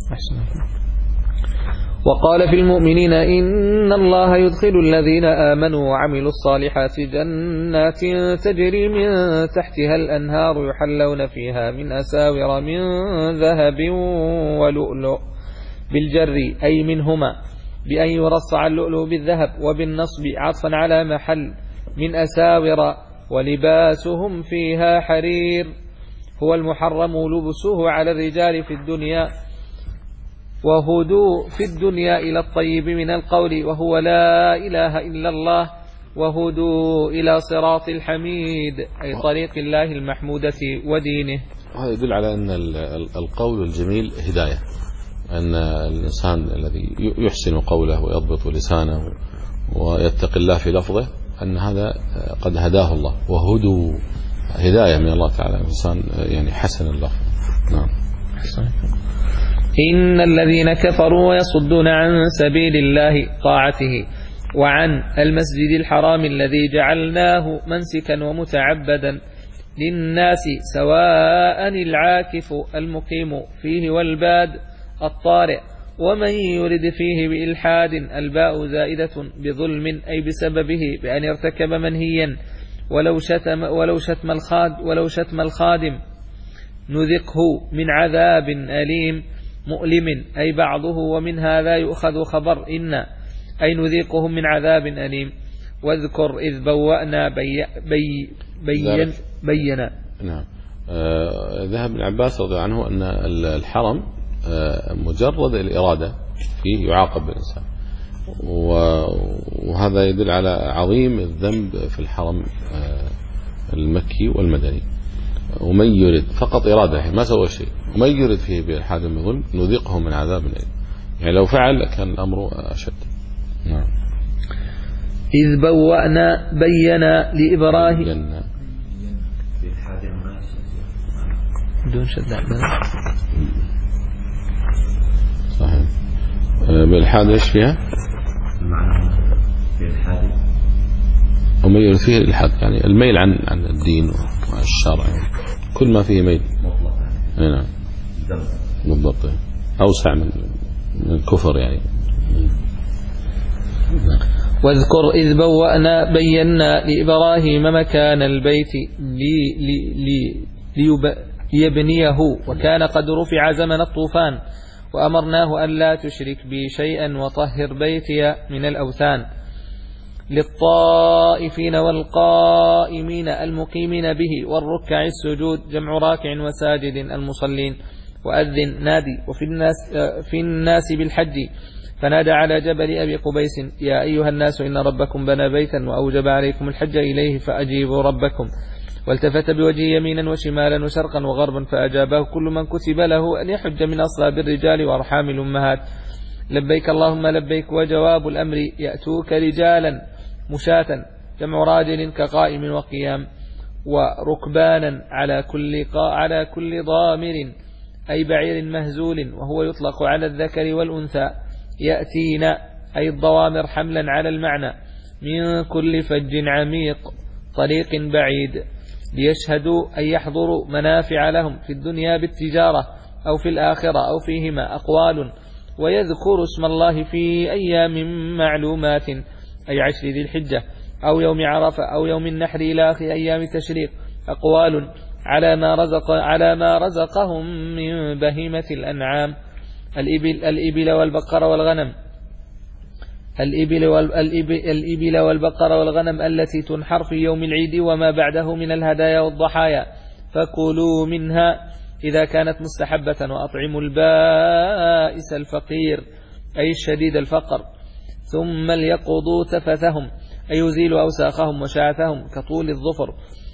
وقال في المؤمنين إن الله يدخل الذين آمنوا وعملوا الصالحات جنات تجري من تحتها الأنهار يحلون فيها من أساور من ذهب ولؤلؤ، بالجر أي منهما، بأن يرصع اللؤلؤ بالذهب، وبالنصب عطفا على محل من أساور، ولباسهم فيها حرير، هو المحرم لبسه على الرجال في الدنيا، وهدوا في الدنيا إلى الطيب من القول وهو لا إله إلا الله، وهدوا إلى صراط الحميد أي طريق الله المحمودة ودينه. هذا يدل على أن القول الجميل هداية، أن الإنسان الذي يحسن قوله ويضبط لسانه ويتقي الله في لفظه أن هذا قد هداه الله، وهدوا هداية من الله تعالى، الإنسان يعني حسن اللفظ. نعم. إن الذين كفروا ويصدون عن سبيل الله طاعته وعن المسجد الحرام الذي جعلناه منسكا ومتعبدا للناس سواء العاكف المقيم فيه والباد الطارئ، ومن يرد فيه بإلحاد الباء زائدة بظلم أي بسببه بأن ارتكب منهيا ولو شتم ولو شتم الخاد ولو شتم الخادم نذقه من عذاب أليم مؤلم أي بعضه، ومن هذا يؤخذ خبر إن أي نذيقهم من عذاب أليم. واذكر إذ بوأنا بي بي بين بينا. نعم. آه ذهب ابن عباس رضي عنه أن الحرم آه مجرد الإرادة فيه يعاقب بالإنسان، وهذا يدل على عظيم الذنب في الحرم آه المكي والمدني. ومن يرد فقط إرادة ما سوى شيء، ومن يرد فيه بإلحاد بظلم نذيقه من عذاب أليم، يعني لو فعل كان الأمر أشد. نعم. إذ بوأنا بينا لإبراهيم دون شد صحيح. بإلحاد إيش فيها؟ المعنى بإلحاد ومن يرد فيه الإلحاد يعني الميل عن عن الدين والشرع، كل ما فيه ميل مطلق يعني. نعم بالضبط، أوسع من الكفر يعني. واذكر إذ بوأنا بينا لإبراهيم مكان البيت لي لي لي ليب ليبنيه، وكان قد رفع زمن الطوفان، وأمرناه أن لا تشرك بي شيئا وطهر بيتي من الأوثان، للطائفين والقائمين المقيمين به والركع السجود جمع راكع وساجد المصلين، وأذن نادي وفي الناس, في الناس بالحج، فنادى على جبل أبي قبيس: يا أيها الناس إن ربكم بنى بيتا وأوجب عليكم الحج إليه فأجيبوا ربكم. والتفت بوجهه يمينا وشمالا وشرقا وغربا فأجابه كل من كتب له أن يحج من أصلاب الرجال وأرحام الأمهات: لبيك اللهم لبيك. وجواب الأمر: يأتوك رجالا مشاة جمع راجل كقائم وقيام، وركبانا على كل على كل ضامر أي بعير مهزول، وهو يطلق على الذكر والأنثى. يأتينا أي الضوامر حملا على المعنى، من كل فج عميق طريق بعيد، ليشهدوا أي يحضروا منافع لهم في الدنيا بالتجارة أو في الآخرة أو فيهما أقوال، ويذكر اسم الله في أيام معلومات أي عشر ذي الحجة أو يوم عرفة أو يوم النحر إلى آخر أيام التشريق أقوال على ما رزق على ما رزقهم من بهيمة الأنعام، الإبل, الإبل والبقر والغنم الإبل, والإبل, الإبل والبقر والغنم التي تنحر في يوم العيد وما بعده من الهدايا والضحايا، فكلوا منها إذا كانت مستحبة، وأطعموا البائس الفقير أي الشديد الفقر، ثم ليقضوا تفثهم أي يزيلوا أوساخهم وشعثهم كطول الظفر،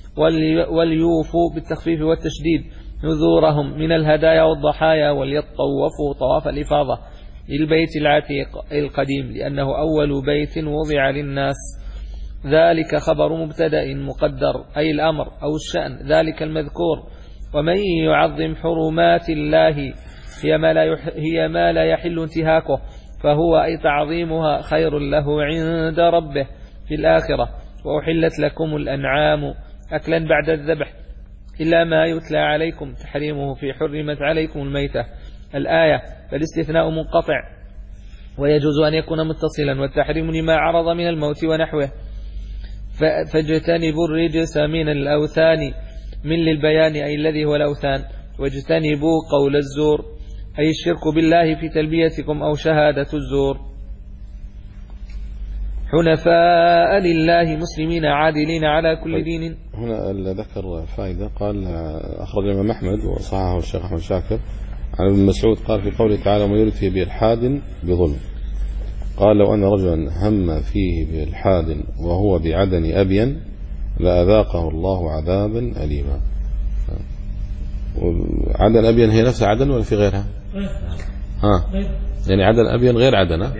وليوفوا بالتخفيف والتشديد نذورهم من الهدايا والضحايا، وليطوفوا طواف الإفاضة للبيت العتيق القديم لأنه أول بيت وضع للناس. ذلك خبر مبتدأ مقدر أي الأمر أو الشأن ذلك المذكور. ومن يعظم حرمات الله هي ما لا, هي ما لا يحل انتهاكه، فهو أي تعظيمها خير له عند ربه في الآخرة. وأحلت لكم الأنعام أكلا بعد الذبح إلا ما يتلى عليكم تحريمه في حرمت عليكم الميتة الآية، فالاستثناء منقطع ويجوز أن يكون متصلا، والتحريم لما عرض من الموت ونحوه. فاجتنبوا الرجس من الأوثان من للبيان أي الذي هو الأوثان، واجتنبوا قول الزور أي الشرك بالله في تلبيتكم أو شهادة الزور. حنفاء لله مسلمين عادلين على كل دين. هنا ذكر فائدة، قال أخرج الإمام أحمد وصححه الشيخ أحمد شاكر عن ابن مسعود قال في قوله تعالى: ومن يرد فيه بإلحاد بظلم، قال: لو أن رجلا هم فيه بإلحاد وهو بعدن أبين لأذاقه الله عذابا أليما. عدن أبين هي نفس عدن ولا في غيرها؟ ها يعني عدن أبين غير عدن. ها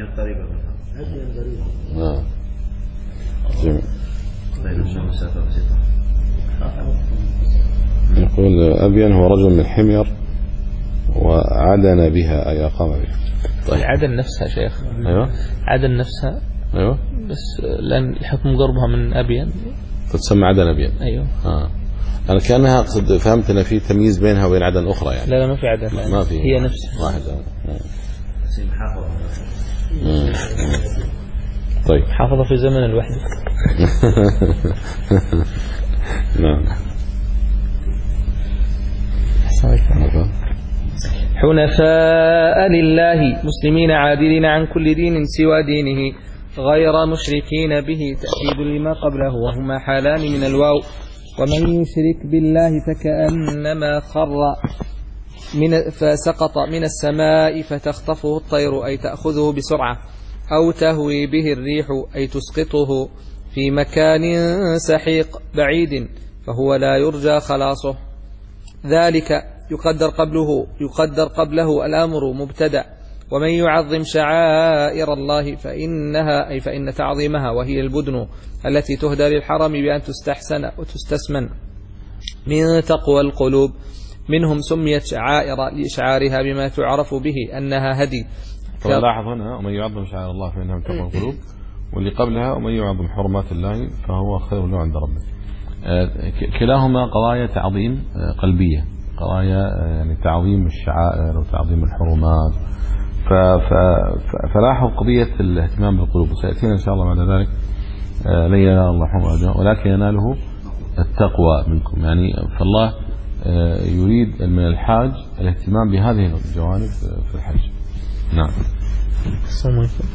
جميل. يقول أبين هو رجل من حمير وعدن بها أي أقام بها. طيب عدن نفسها شيخ. أيوة عدن نفسها. أيوة بس لأن الحكم قربها من أبين تتسمى عدن أبين. أيوة. آه. أنا كأنها أقصد فهمت أن في تمييز بينها وبين عدن أخرى يعني. لا لا ما في عدن. ما, ما في. هي نفسها. واحدة. طيب. حافظة في زمن الوحدة. نعم. حنفاء لله مسلمين عادلين عن كل دين سوى دينه غير مشركين به، تأكيد لما قبله وهما حالان من الواو. ومن يشرك بالله فكأنما خر من فسقط من السماء فتخطفه الطير أي تأخذه بسرعة، أو تهوي به الريح أي تسقطه في مكان سحيق بعيد فهو لا يرجى خلاصه. ذلك يقدر قبله يقدر قبله الأمر مبتدأ. ومن يعظم شعائر الله فإنها أي فإن تعظيمها وهي البدن التي تهدى للحرم بأن تستحسن وتستسمن من تقوى القلوب، منهم سميت شعائر لإشعارها بما تعرف به أنها هدي. فلاحظ هنا: ومن يعظم شعائر الله فإنها من تقوى القلوب، واللي قبلها: ومن يعظم حرمات الله فهو خير له عند ربه. كلاهما قضايا تعظيم قلبية، قضايا يعني تعظيم الشعائر وتعظيم الحرمات. فلاحظ قضية الاهتمام بالقلوب، وسيأتينا إن شاء الله بعد ذلك لن ينال الله حرمة ولكن يناله التقوى منكم. يعني فالله يريد من الحاج الاهتمام بهذه الجوانب في الحج. نعم. السلام عليكم.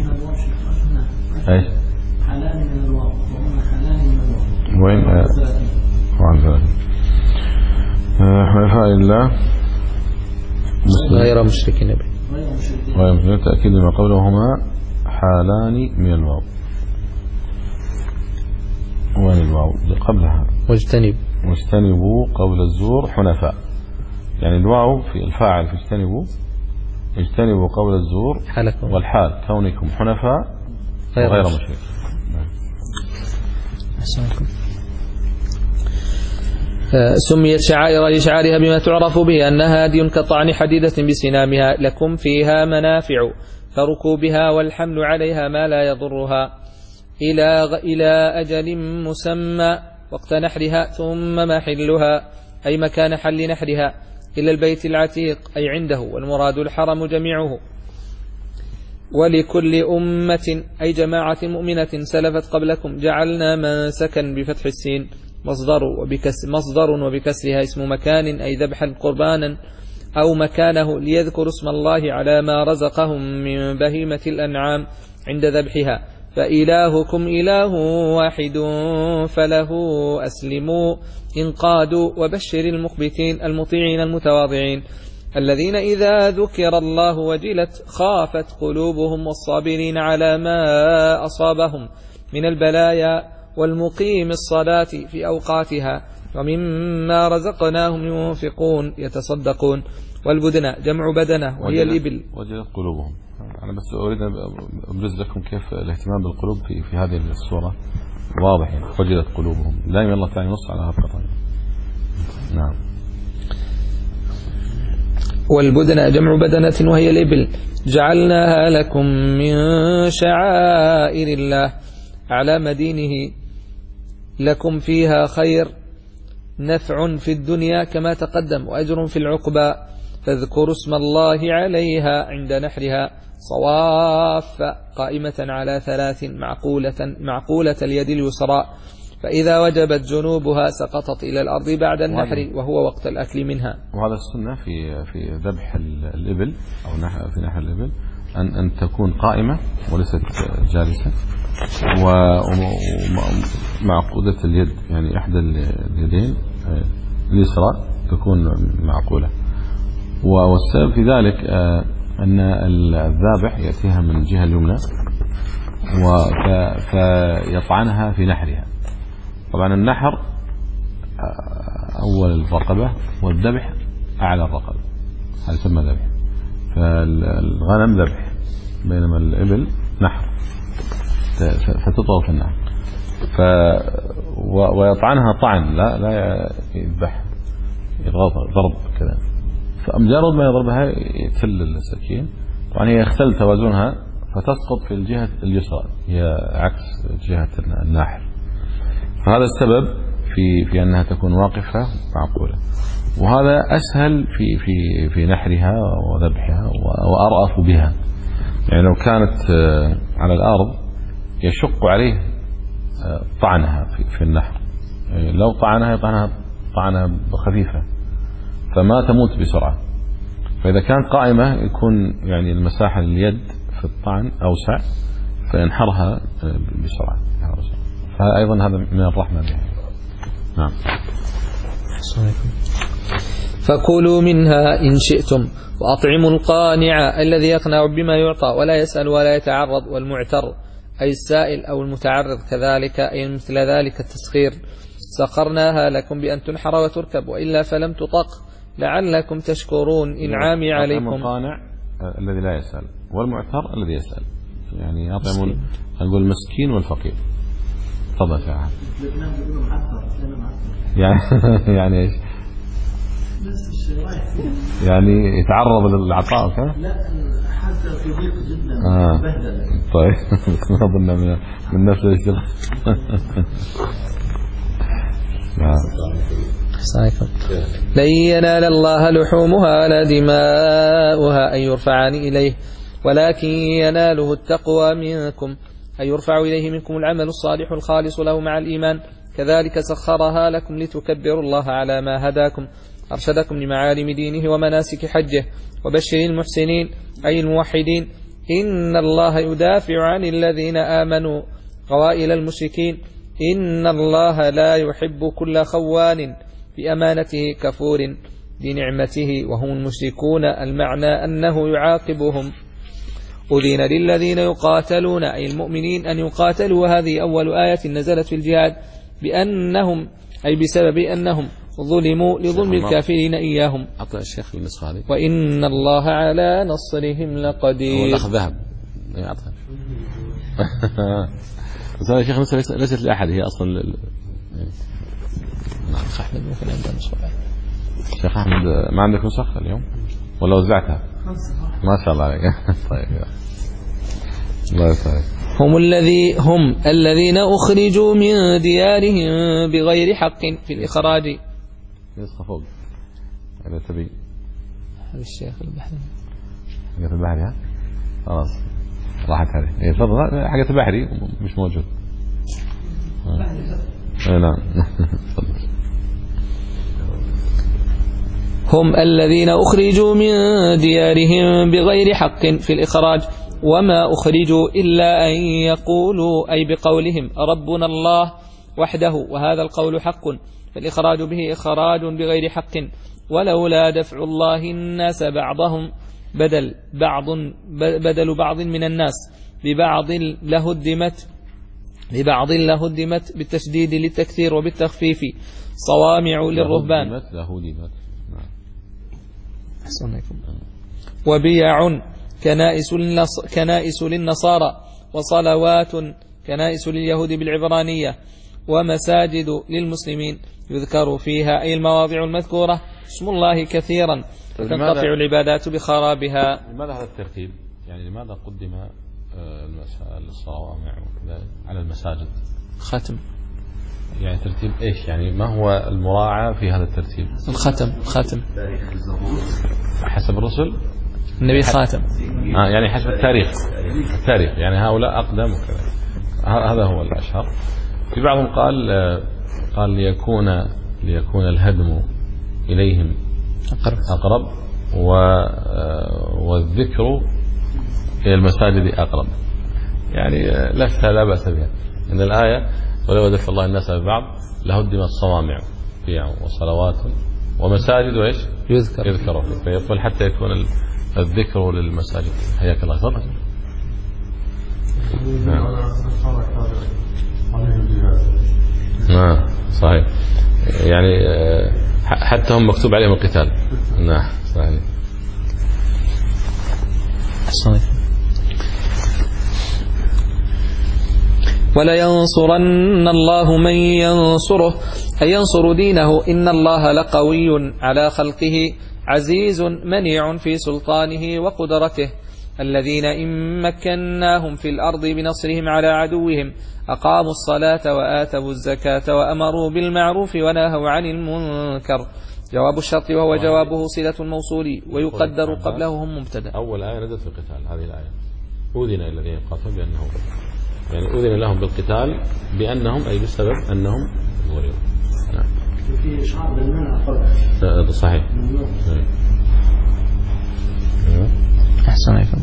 ايش؟ حلال من الواو وهما حلال من الواو. وين؟ وعن ذلك حنفاء لله غير مشركين به. غير مشركين تأكيد ما قولهما حالان من الواو. وين الواو قبلها؟ واجتنب واجتنبوا قول الزور حنفاء. يعني الواو في الفاعل في اجتنبوا اجتنبوا قول الزور حالكم. والحال كونكم حنفاء وغير مشركين. سميت شعائر لشعارها بما تعرف به أنها هادي كطعن حديدة بسنامها، لكم فيها منافع كركوبها والحمل عليها ما لا يضرها إلى إلى أجل مسمى وقت نحرها ثم محلها أي مكان حل نحرها إلى البيت العتيق أي عنده، والمراد الحرم جميعه. ولكل أمة أي جماعة مؤمنة سلفت قبلكم جعلنا منسكا بفتح السين مصدر وبكسر مصدر وبكسرها اسم مكان أي ذبحا قربانا أو مكانه ليذكروا اسم الله على ما رزقهم من بهيمة الأنعام عند ذبحها. فإلهكم إله واحد فله أسلموا انقادوا وبشر المخبتين المطيعين المتواضعين الذين إذا ذكر الله وجلت خافت قلوبهم والصابرين على ما أصابهم من البلايا والمقيم الصلاة في أوقاتها ومما رزقناهم ينفقون يتصدقون. والبدنة جمع بدنة وهي الإبل. وجلت قلوبهم. أنا بس أريد أن أبرز لكم كيف الاهتمام بالقلوب في في هذه الصورة واضح. يعني وجلت قلوبهم دائما الله تعالى ينص على هذا القطع. نعم. والبدنة جمع بدنة وهي الإبل جعلناها لكم من شعائر الله على مدينه لكم فيها خير نفع في الدنيا كما تقدم وأجر في العقبى فاذكروا اسم الله عليها عند نحرها صواف قائمة على ثلاث معقولة, معقولة اليد اليسرى فإذا وجبت جنوبها سقطت إلى الأرض بعد النحر وهو وقت الأكل منها. وهذا السنة في في ذبح الإبل أو في نحر الإبل أن أن تكون قائمة وليست جالسة ومعقودة اليد يعني إحدى اليدين اليسرى تكون معقولة. والسبب في ذلك أن الذابح يأتيها من الجهة اليمنى فيطعنها في نحرها. طبعا النحر أول الرقبة والذبح أعلى الرقبة هذا يسمى ذبح. فالغنم ذبح بينما الإبل نحر فتطوف في النحر ف ويطعنها طعن لا لا يذبح يضرب ضرب كذا. فمجرد ما يضربها يتل السكين طبعا هي يختل توازنها فتسقط في الجهة اليسرى هي عكس جهة الناحر. فهذا السبب في في أنها تكون واقفة معقولة وهذا أسهل في في في نحرها وذبحها وأرأف بها. يعني لو كانت على الأرض يشق عليه طعنها في في النحر. لو طعنها يطعنها طعنها خفيفة فما تموت بسرعة. فإذا كانت قائمة يكون يعني المساحة لليد في الطعن أوسع فينحرها بسرعة. فأيضا هذا من الرحمة بها. نعم. فكلوا منها إن شئتم وأطعموا القانع الذي يقنع بما يعطى ولا يسأل ولا يتعرض والمعتر أي السائل أو المتعرض كذلك أي مثل ذلك التسخير. سخرناها لكم بأن تنحر وتركب وإلا فلم تطق لعلكم تشكرون إنعامي عليكم. القانع الذي لا يسأل والمعتر الذي يسأل يعني أطعموا نقول المسكين والفقير. تفضل يا عم. يعني يعني ايش؟ يعني يتعرض للعطاء كذا؟ لا حتى في ضيق جدا آه. طيب ما اظن من من نفس الشيء. لن ينال الله لحومها ولا دماؤها أن يرفعان إليه ولكن يناله التقوى منكم أن يرفع إليه منكم العمل الصالح الخالص له مع الإيمان. كذلك سخرها لكم لتكبروا الله على ما هداكم أرشدكم لمعالم دينه ومناسك حجه. وبشر المحسنين أي الموحدين إن الله يدافع عن الذين آمنوا قوائل المشركين إن الله لا يحب كل خوان بأمانته كفور بنعمته وهم المشركون، المعنى أنه يعاقبهم. أذن للذين يقاتلون أي المؤمنين أن يقاتلوا، هذه أول آية نزلت في الجهاد، بأنهم أي بسبب أنهم ظلموا لظلم الكافرين إياهم. أعطى الشيخ النسخة هذه. وإن الله على نصرهم لقدير. هو الأخ ذهب. بس هذا الشيخ النسخة ليست لأحد، هي أصلا لل... نعم صح. ممكن عندنا نسخة. شيخ أحمد ما عندك نسخ اليوم ولا وزعتها؟ ما شاء الله عليك. طيب يا الله يسعدك. هم الذي هم الذين أخرجوا من ديارهم بغير حق في الإخراج. نسخة فوق إذا تبي. هذا الشيخ البحري. حقة البحري ها؟ خلاص راحت هذه. إيه تفضل. حقة البحري مش موجود. إيه نعم. تفضل. هم الذين أخرجوا من ديارهم بغير حق في الإخراج، وما أخرجوا إلا أن يقولوا أي بقولهم ربنا الله وحده، وهذا القول حق، فالإخراج به إخراج بغير حق. ولولا دفع الله الناس بعضهم بدل بعض بدل بعض من الناس ببعض لهدمت ببعض لهدمت بالتشديد للتكثير وبالتخفيف صوامع للرهبان وبيع كنائس كنائس للنصارى، وصلوات كنائس لليهود بالعبرانية، ومساجد للمسلمين يذكر فيها أي المواضع المذكورة اسم الله كثيرا فتنقطع العبادات بخرابها. لماذا هذا الترتيب؟ يعني لماذا قدم الصوامع على المساجد؟ ختم. يعني ترتيب ايش؟ يعني ما هو المراعى في هذا الترتيب؟ الختم. ختم حسب الرسل النبي خاتم. آه يعني حسب التاريخ. التاريخ يعني هؤلاء أقدم وكذا. هذا هو الأشهر. في بعضهم قال قال ليكون ليكون الهدم إليهم أقرب, أقرب والذكر إلى المساجد أقرب. يعني لفتها لا بأس بها. إن الآية ولو دفع الله الناس ببعض لهدمت صوامع بيع وصلوات ومساجد وإيش يذكر يذكر فيه، فيقول حتى يكون الذكر للمساجد. حياك الله. تفضل. نعم صحيح. يعني حتى هم مكتوب عليهم القتال. نعم صحيح. صحيح. ولا ينصرن الله من ينصره أي ينصر دينه، إن الله لقوي على خلقه عزيز منيع في سلطانه وقدرته. الذين إن مكناهم في الأرض بنصرهم على عدوهم أقاموا الصلاة وآتوا الزكاة وأمروا بالمعروف ونهوا عن المنكر. جواب الشرط وهو جوابه صلة الموصول ويقدر قبله هم مبتدأ. أول آية نزلت في القتال. هذه الآية أذن الذين يقاتلون بأنهم يعني أذن لهم بالقتال بأنهم أي بسبب أنهم ظلموا. نعم. في إشعار بالمنع هذا صحيح. أحسن عليكم.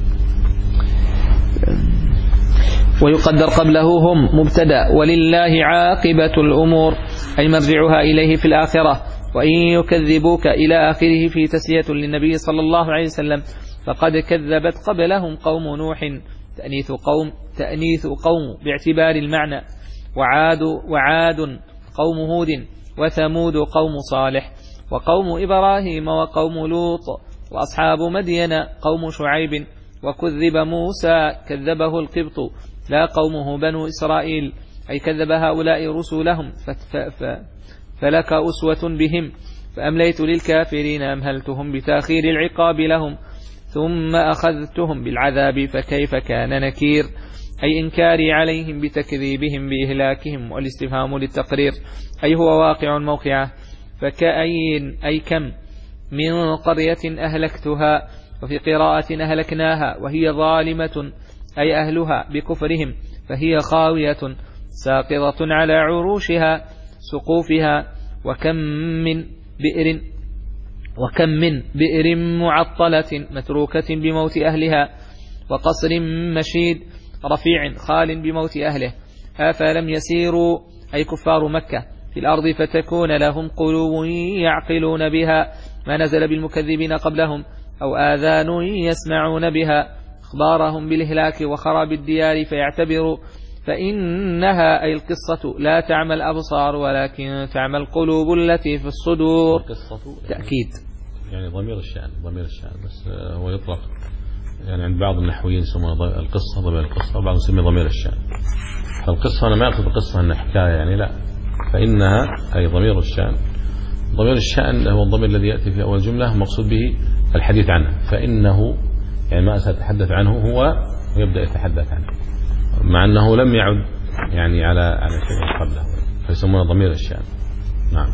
ويقدر قبله هم مبتدأ. ولله عاقبة الأمور أي مرجعها إليه في الآخرة. وإن يكذبوك إلى آخره في تسلية للنبي صلى الله عليه وسلم فقد كذبت قبلهم قوم نوح. تأنيث قوم تأنيث قوم باعتبار المعنى. وعاد وعاد قوم هود، وثمود قوم صالح، وقوم إبراهيم وقوم لوط، وأصحاب مدين قوم شعيب. وكذب موسى كذبه القبط لا قومه بنو إسرائيل أي كذب هؤلاء رسلهم فلك أسوة بهم. فأمليت للكافرين أمهلتهم بتأخير العقاب لهم ثم أخذتهم بالعذاب فكيف كان نكير أي إنكاري عليهم بتكذيبهم بإهلاكهم. والاستفهام للتقرير أي هو واقع موقعه. فكأين أي كم من قرية أهلكتها، وفي قراءة أهلكناها وهي ظالمة أي أهلها بكفرهم فهي خاوية ساقطة على عروشها سقوفها. وكم من بئر وكم من بئر معطلة متروكة بموت أهلها، وقصر مشيد رفيع خال بموت أهله. أفلم يسيروا أي كفار مكة في الأرض فتكون لهم قلوب يعقلون بها ما نزل بالمكذبين قبلهم أو آذان يسمعون بها أخبارهم بالإهلاك وخراب الديار فيعتبروا فإنها أي القصة لا تعمى الأبصار ولكن تعمى القلوب التي في الصدور. تأكيد يعني ضمير الشأن ضمير الشأن بس هو يطلق يعني عند بعض النحويين يسمونه القصة ضمير القصة وبعضهم يسميه ضمير الشأن. فالقصة أنا ما أخذ القصة أنها حكاية يعني لا، فإنها أي ضمير الشأن. ضمير الشأن هو الضمير الذي يأتي في أول جملة مقصود به الحديث عنه، فإنه يعني ما سأتحدث عنه هو ويبدأ يتحدث عنه مع أنه لم يعد يعني على على شيء قبله فيسمونه ضمير الشأن. نعم.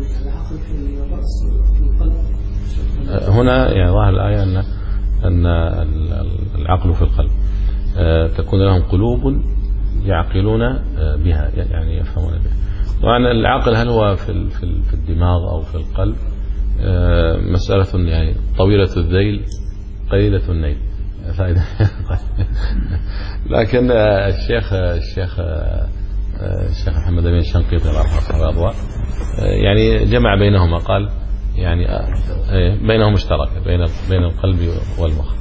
هنا يعني ظاهر الآية أن أن العقل في القلب تكون لهم قلوب يعقلون بها يعني يفهمون بها. طبعا العقل هل هو في في الدماغ أو في القلب مسألة يعني طويلة الذيل قليلة النيل فائدة. لكن الشيخ الشيخ الشيخ محمد أمين الشنقيطي الله يرحمه صاحب الأضواء يعني جمع بينهما قال يعني بينهم مشتركة بين بين القلب والمخ.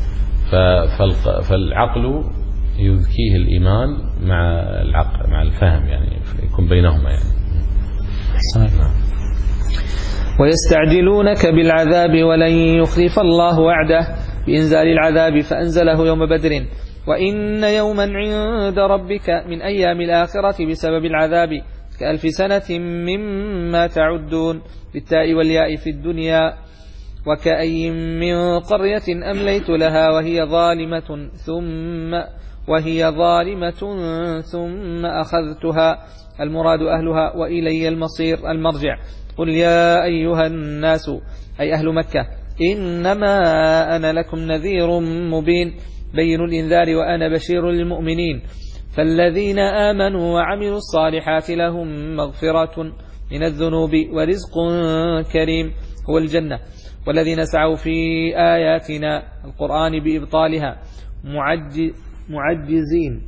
فالعقل يذكيه الإيمان مع العقل مع الفهم يعني يكون بينهما يعني. ويستعجلونك بالعذاب ولن يخلف الله وعده بإنزال العذاب فأنزله يوم بدر وإن يوما عند ربك من أيام الآخرة بسبب العذاب كألف سنة مما تعدون بالتاء والياء في الدنيا وكأي من قرية أمليت لها وهي ظالمة ثم وهي ظالمة ثم أخذتها المراد أهلها وإلي المصير المرجع. قل يا أيها الناس أي أهل مكة إنما أنا لكم نذير مبين بين الإنذار وأنا بشير للمؤمنين فالذين آمنوا وعملوا الصالحات لهم مغفرة من الذنوب ورزق كريم هو الجنة والذين سعوا في آياتنا القرآن بإبطالها معجزين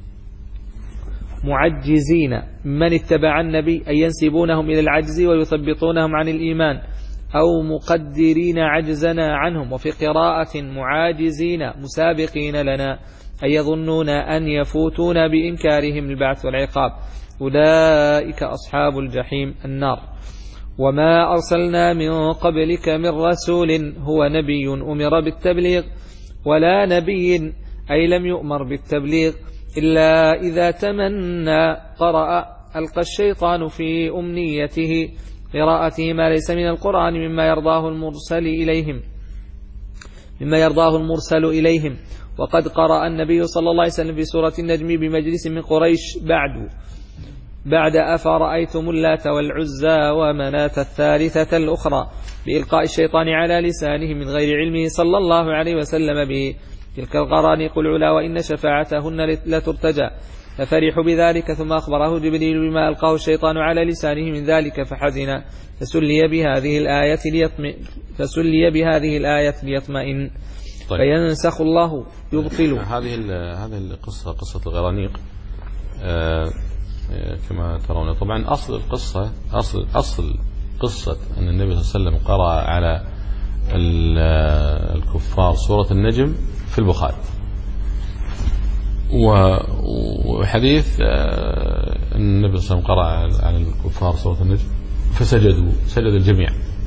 معجزين من اتبع النبي أي ينسبونهم إلى العجز ويثبطونهم عن الإيمان أو مقدرين عجزنا عنهم وفي قراءة معاجزين مسابقين لنا أي يظنون أن يفوتون بإنكارهم البعث والعقاب أولئك أصحاب الجحيم النار. وما أرسلنا من قبلك من رسول هو نبي أمر بالتبليغ ولا نبي أي لم يؤمر بالتبليغ إلا إذا تمنى قرأ ألقى الشيطان في أمنيته قراءته ما ليس من القرآن مما يرضاه المرسل إليهم مما يرضاه المرسل إليهم وقد قرأ النبي صلى الله عليه وسلم في سورة النجم بمجلس من قريش بعد بعد أفرأيتم اللات والعزى ومناة الثالثة الأخرى بإلقاء الشيطان على لسانه من غير علمه صلى الله عليه وسلم به تلك الغرانيق العلا وإن شفاعتهن لترتجى ففرحوا بذلك ثم أخبره جبريل بما ألقاه الشيطان على لسانه من ذلك فحزن فسلي بهذه الآية ليطمئن فسلي بهذه الآية ليطمئن طيب. فينسخ الله يبطل هذه هذه القصة قصة الغرانيق آه كما ترون. طبعا أصل القصة أصل أصل قصة أن النبي صلى الله عليه وسلم قرأ على الكفار سورة النجم في البخاري وحديث أن النبي صلى الله عليه وسلم قرأ على الكفار سورة النجم فسجدوا سجد الجميع.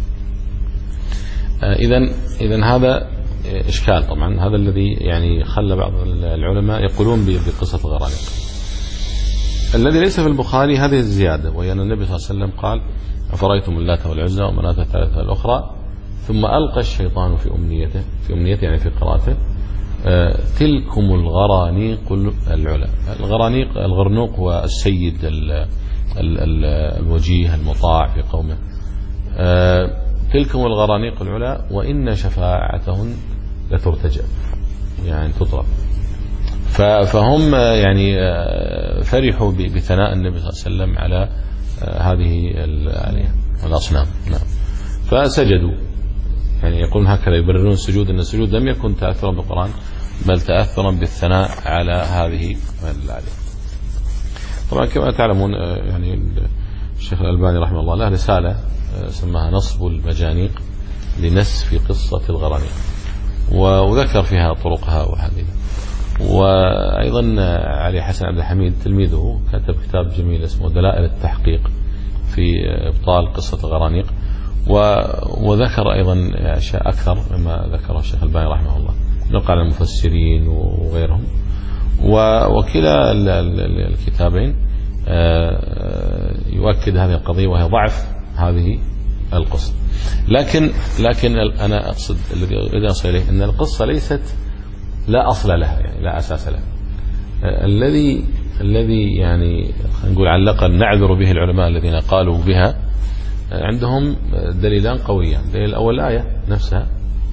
إذن إذن هذا إشكال طبعا هذا الذي يعني خلى بعض العلماء يقولون بقصة الغرانيق. الذي ليس في البخاري هذه الزيادة وهي أن النبي صلى الله عليه وسلم قال أفرأيتم اللات والعزى ومناة الثالثة الأخرى ثم ألقى الشيطان في أمنيته في أمنيته يعني في قراءته آه تلكم الغرانيق العلا. الغرانيق الغرنوق هو السيد ال ال ال الوجيه المطاع في قومه. آه تلكم الغرانيق العلا وإن شفاعتهن لترتجى يعني تطلب. فهم يعني فرحوا بثناء النبي صلى الله عليه وسلم على هذه الأصنام. نعم. فسجدوا يعني يقولون هكذا يبررون السجود أن السجود لم يكن تأثرا بالقرآن بل تأثرا بالثناء على هذه الآية. طبعا كما تعلمون يعني الشيخ الألباني رحمه الله له رسالة سماها نصب المجانيق لنسف قصة الغرانيق، وذكر فيها طرقها وهذه. وأيضا علي حسن عبد الحميد تلميذه كتب كتاب جميل اسمه دلائل التحقيق في إبطال قصة الغرانيق، وذكر أيضا أشياء أكثر مما ذكره الشيخ الباني رحمه الله، نقل عن المفسرين وغيرهم. وكلا الكتابين يؤكد هذه القضية وهي ضعف هذه القصة. لكن لكن أنا أقصد الذي أصل إليه أن القصة ليست لا أصل لها، يعني لا أساس لها. الذي الذي يعني نقول على الأقل نعذر به العلماء الذين قالوا بها، عندهم دليلان قويان. الدليل الأول الآية نفسها،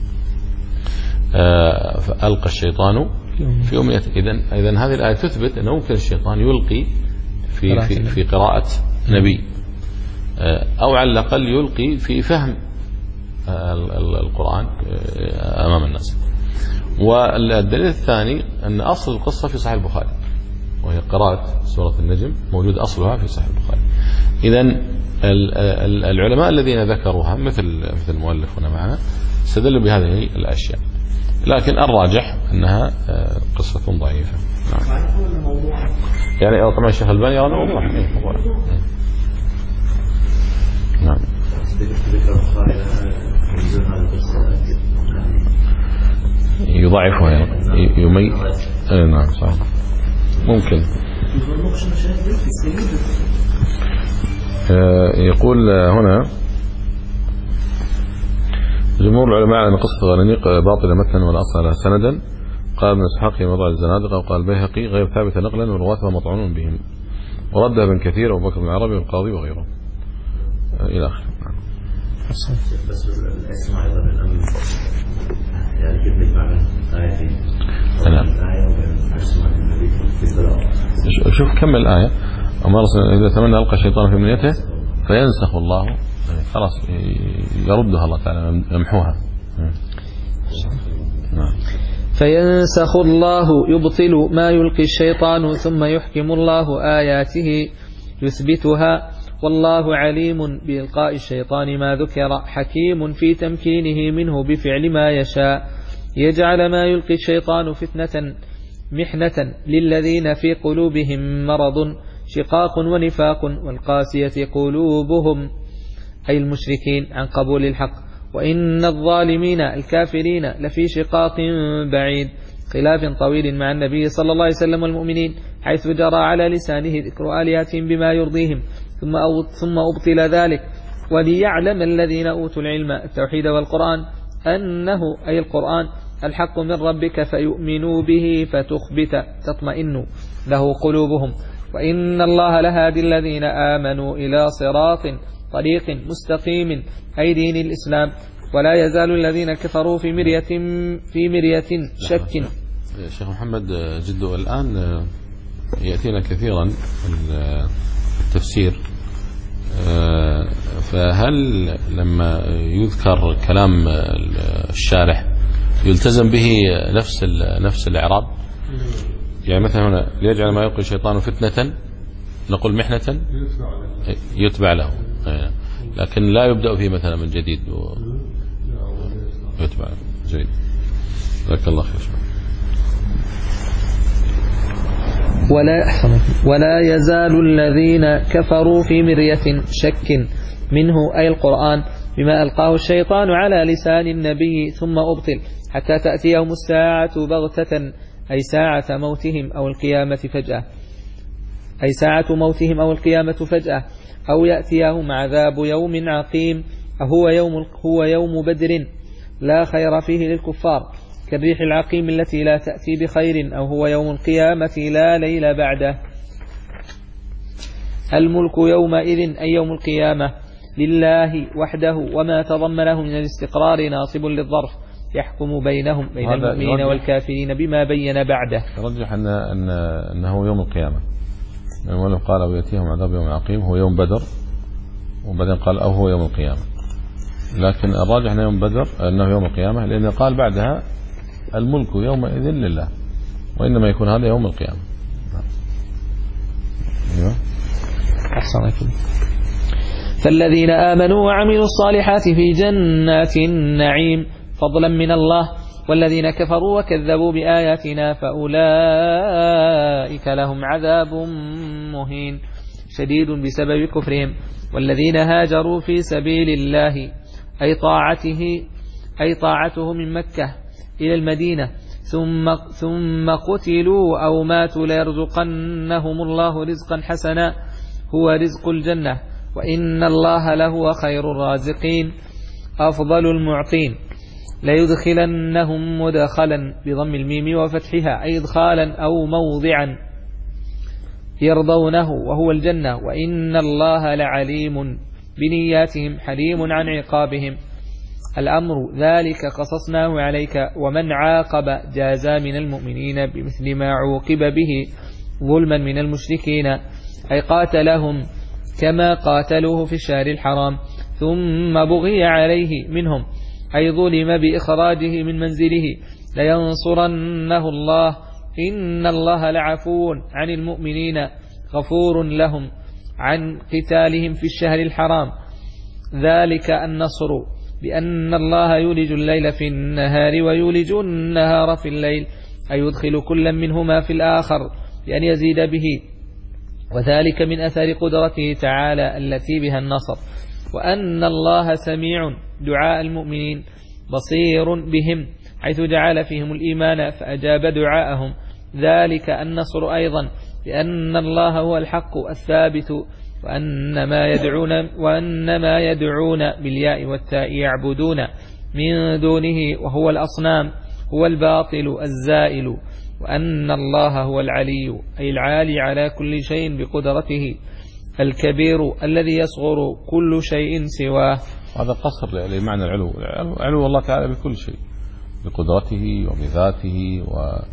فألقى الشيطان في أمنيته. إذن إذن هذه الآية تثبت أنه ممكن الشيطان يلقي في في في قراءة نبي، أو على الأقل يلقي في فهم القرآن أمام الناس. والدليل الثاني أن أصل القصة في صحيح البخاري، وهي قراءة سورة النجم، موجود أصلها في صحيح البخاري. إذن العلماء الذين ذكروها مثل مثل المؤلف هنا معنا استدلوا بهذه الأشياء، لكن الراجح أنها قصة ضعيفة. نعم. يعني طبعا الشيخ الباني يرى أنه موضوع. نعم. يضعفها يعني يمي. نعم صحيح ممكن. يقول هنا جمهور العلماء على أن قصة الغرانيق باطلة متنا ولا أصل لها سندا. قال ابن إسحاق في موضوع الزنادقة، وقال البيهقي غير ثابتة نقلا والرواة مطعونون بهم، وردها ابن كثير وابو بكر بن العربي والقاضي وغيره إلى آخره. بس الاسماء أيضا من أمن يعني كيف نجمع بين آيتين؟ نعم. الآية وبين أسماء النبي في الصلاة. شوف كمل الآية. أما إذا تمنى ألقى الشيطان في أمنيته فينسخ الله، خلاص يردها الله تعالى يمحوها. نعم. فينسخ الله يبطل ما يلقي الشيطان ثم يحكم الله آياته يثبتها، والله عليم بإلقاء الشيطان ما ذكر، حكيم في تمكينه منه بفعل ما يشاء، يجعل ما يلقي الشيطان فتنة محنة للذين في قلوبهم مرض شقاق ونفاق والقاسية قلوبهم أي المشركين عن قبول الحق، وإن الظالمين الكافرين لفي شقاق بعيد. خلاف طويل مع النبي صلى الله عليه وسلم والمؤمنين، حيث جرى على لسانه ذكر آلهتهم بما يرضيهم، ثم ثم أبطل ذلك، وليعلم الذين أوتوا العلم التوحيد والقرآن أنه أي القرآن الحق من ربك فيؤمنوا به فتخبت تطمئن له قلوبهم، وإن الله لهادي الذين آمنوا إلى صراط طريق مستقيم أي دين الإسلام، ولا يزال الذين كفروا في مرية في مرية شك. شيخ محمد جدو الآن يأتينا كثيرا التفسير، فهل لما يذكر كلام الشارح يلتزم به نفس نفس الإعراب؟ يعني مثلا هنا ليجعل ما يلقي الشيطان فتنة نقول محنة يتبع له، لكن لا يبدأ فيه مثلا من جديد ويتبع له. جيد، جزاك الله خير. ولا ولا يزال الذين كفروا في مرية شك منه أي القرآن بما ألقاه الشيطان على لسان النبي ثم أبطل حتى تأتيهم الساعة بغتة أي ساعة موتهم أو القيامة فجأة أي ساعة موتهم أو القيامة فجأة أو يأتيهم عذاب يوم عقيم هو يوم هو يوم بدر لا خير فيه للكفار كالريح العقيم التي لا تأتي بخير، أو هو يوم القيامة لا ليل بعده. الملك يومئذ أي يوم القيامة لله وحده، وما تضمنه من الاستقرار ناصب للظرف يحكم بينهم بين المؤمنين والكافرين بما بين بعده. رجح أن أن أنه يوم القيامة، المؤلف قال ويأتيهم عذاب يوم عقيم هو يوم بدر، وبعدين قال أو هو يوم القيامة، لكن الراجح أنه يوم بدر أنه يوم القيامة، لأن قال بعدها الملك يومئذ لله، وإنما يكون هذا يوم القيامة. أحسن. فالذين آمنوا وعملوا الصالحات في جنات النعيم فضلا من الله، والذين كفروا وكذبوا بآياتنا فأولئك لهم عذاب مهين شديد بسبب كفرهم. والذين هاجروا في سبيل الله أي طاعته أي طاعته من مكة إلى المدينة ثم ثم قتلوا أو ماتوا ليرزقنهم الله رزقا حسنا هو رزق الجنة، وإن الله لهو خير الرازقين أفضل المعطين. ليدخلنهم مدخلا بضم الميم وفتحها أي إدخالا أو موضعا يرضونه وهو الجنة، وإن الله لعليم بنياتهم حليم عن عقابهم. الأمر ذلك قصصناه عليك، ومن عاقب جازى من المؤمنين بمثل ما عوقب به ظلما من المشركين، أي قاتلهم كما قاتلوه في الشهر الحرام ثم بغي عليه منهم، أي ظلم بإخراجه من منزله. لينصرنه الله إن الله لعفو عن المؤمنين غفور لهم عن قتالهم في الشهر الحرام. ذلك النصر بأن الله يولج الليل في النهار ويولج النهار في الليل، أي يدخل كل منهما في الآخر بأن يزيد به، وذلك من أثر قدرته تعالى التي بها النصر. وأن الله سميع دعاء المؤمنين بصير بهم، حيث جعل فيهم الإيمان فأجاب دعاءهم. ذلك النصر أيضا بأن الله هو الحق الثابت، وأن ما يدعون, وأن ما يدعون بالياء والتاء يعبدون من دونه وهو الأصنام هو الباطل الزائل، وأن الله هو العلي أي العالي على كل شيء بقدرته، الكبير الذي يصغر كل شيء سواه. هذا قصر لمعنى العلو. علو الله تعالى بكل شيء، بقدرته وبذاته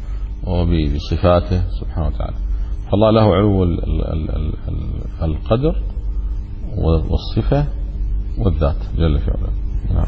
وبصفاته سبحانه وتعالى. فالله له علو القدر والصفة والذات جل في علاه. نعم.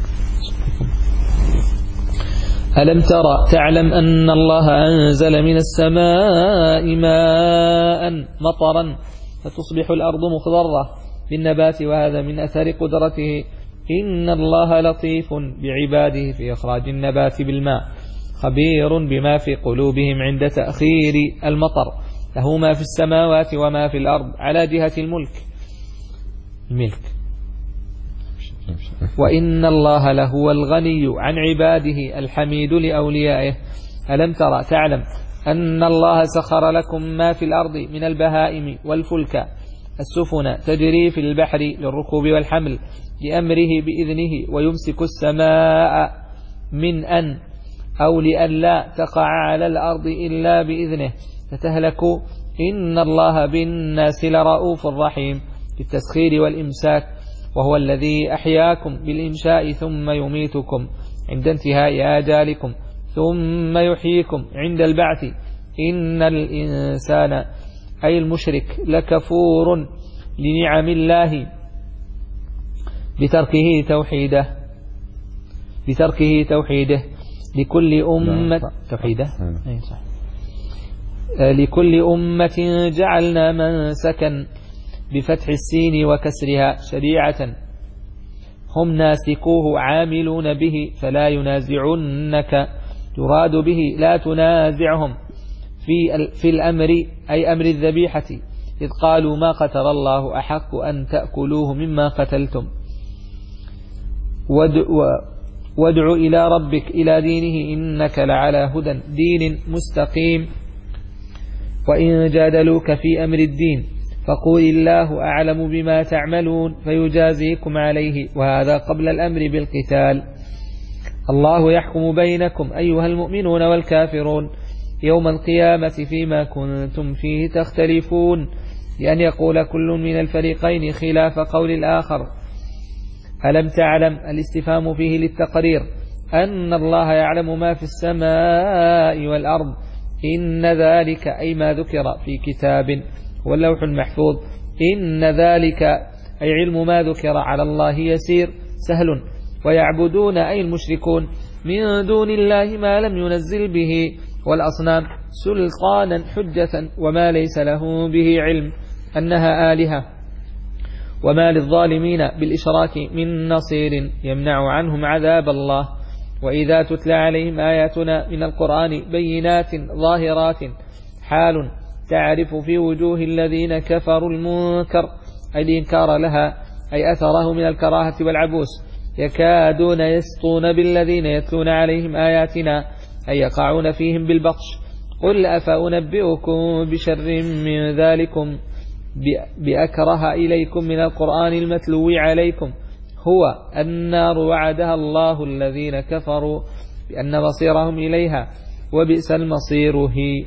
ألم ترى تعلم أن الله أنزل من السماء ماء مطرا فتصبح الأرض مخضرة بالنبات، وهذا من أثر قدرته. إن الله لطيف بعباده في إخراج النبات بالماء، خبير بما في قلوبهم عند تأخير المطر، له ما في السماوات وما في الأرض على جهة الملك الملك وإن الله لهو الغني عن عباده الحميد لأوليائه. ألم ترى تعلم أن الله سخر لكم ما في الأرض من البهائم والفلك السفن تجري في البحر للركوب والحمل بأمره بإذنه، ويمسك السماء من أن أو لأن لا تقع على الأرض إلا بإذنه فتهلك. إن الله بالناس لرؤوف رحيم بالتسخير والإمساك، وهو الذي أحياكم بالإنشاء ثم يميتكم عند انتهاء آجالكم ثم يحييكم عند البعث. إن الإنسان أي المشرك لكفور لنعم الله بتركه توحيده بتركه توحيده لكل أمة توحيده لكل أمة جعلنا منسكا بفتح السين وكسرها شريعة هم ناسكوه عاملون به فلا ينازعنك، يراد به لا تنازعهم في في الأمر أي أمر الذبيحة، إذ قالوا ما قتل الله أحق أن تأكلوه مما قتلتم. وادع إلى ربك إلى دينه إنك لعلى هدى دين مستقيم. وإن جادلوك في أمر الدين فقول الله أعلم بما تعملون فيجازيكم عليه، وهذا قبل الأمر بالقتال. الله يحكم بينكم أيها المؤمنون والكافرون يوم القيامة فيما كنتم فيه تختلفون، لأن يقول كل من الفريقين خلاف قول الآخر. ألم تعلم الاستفهام فيه للتقرير أن الله يعلم ما في السماء والأرض، إن ذلك أي ما ذكر في كتاب واللوح المحفوظ. إن ذلك أي علم ما ذكر على الله يسير سهل. ويعبدون أي المشركون من دون الله ما لم ينزل به والأصنام سلطانا حجة وما ليس له به علم أنها آلهة، وما للظالمين بالإشراك من نصير يمنع عنهم عذاب الله. وإذا تتلى عليهم آياتنا من القرآن بينات ظاهرات حال تعرف في وجوه الذين كفروا المنكر أي الإنكار لها أي أثره من الكراهة والعبوس، يكادون يسطون بالذين يتلون عليهم آياتنا أي يقعون فيهم بالبطش. قل أفأنبئكم بشر من ذلكم بأكره إليكم من القرآن المتلو عليكم هو النار وعدها الله الذين كفروا بأن مصيرهم إليها وبئس المصير هي.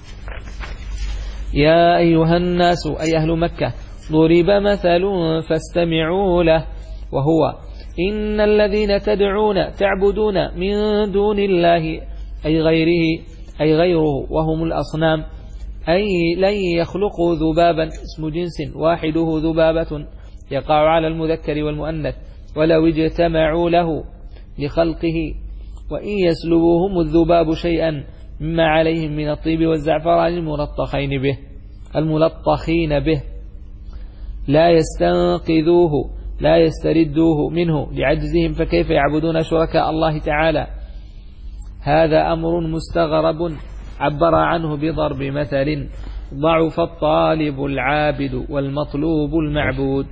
يا أيها الناس أي أهل مكة ضرب مثل فاستمعوا له وهو إن الذين تدعون تعبدون من دون الله أي غيره أي غيره وهم الأصنام أي لن يخلقوا ذبابا اسم جنس واحده ذبابة يقع على المذكر والمؤنث ولو اجتمعوا له لخلقه وإن يسلبوهم الذباب شيئا مما عليهم من الطيب والزعفران الملطخين به الملطخين به لا يستنقذوه لا يستردوه منه لعجزهم فكيف يعبدون شركاء الله تعالى. هذا أمر مستغرب عبر عنه بضرب مثل ضعف الطالب العابد والمطلوب المعبود.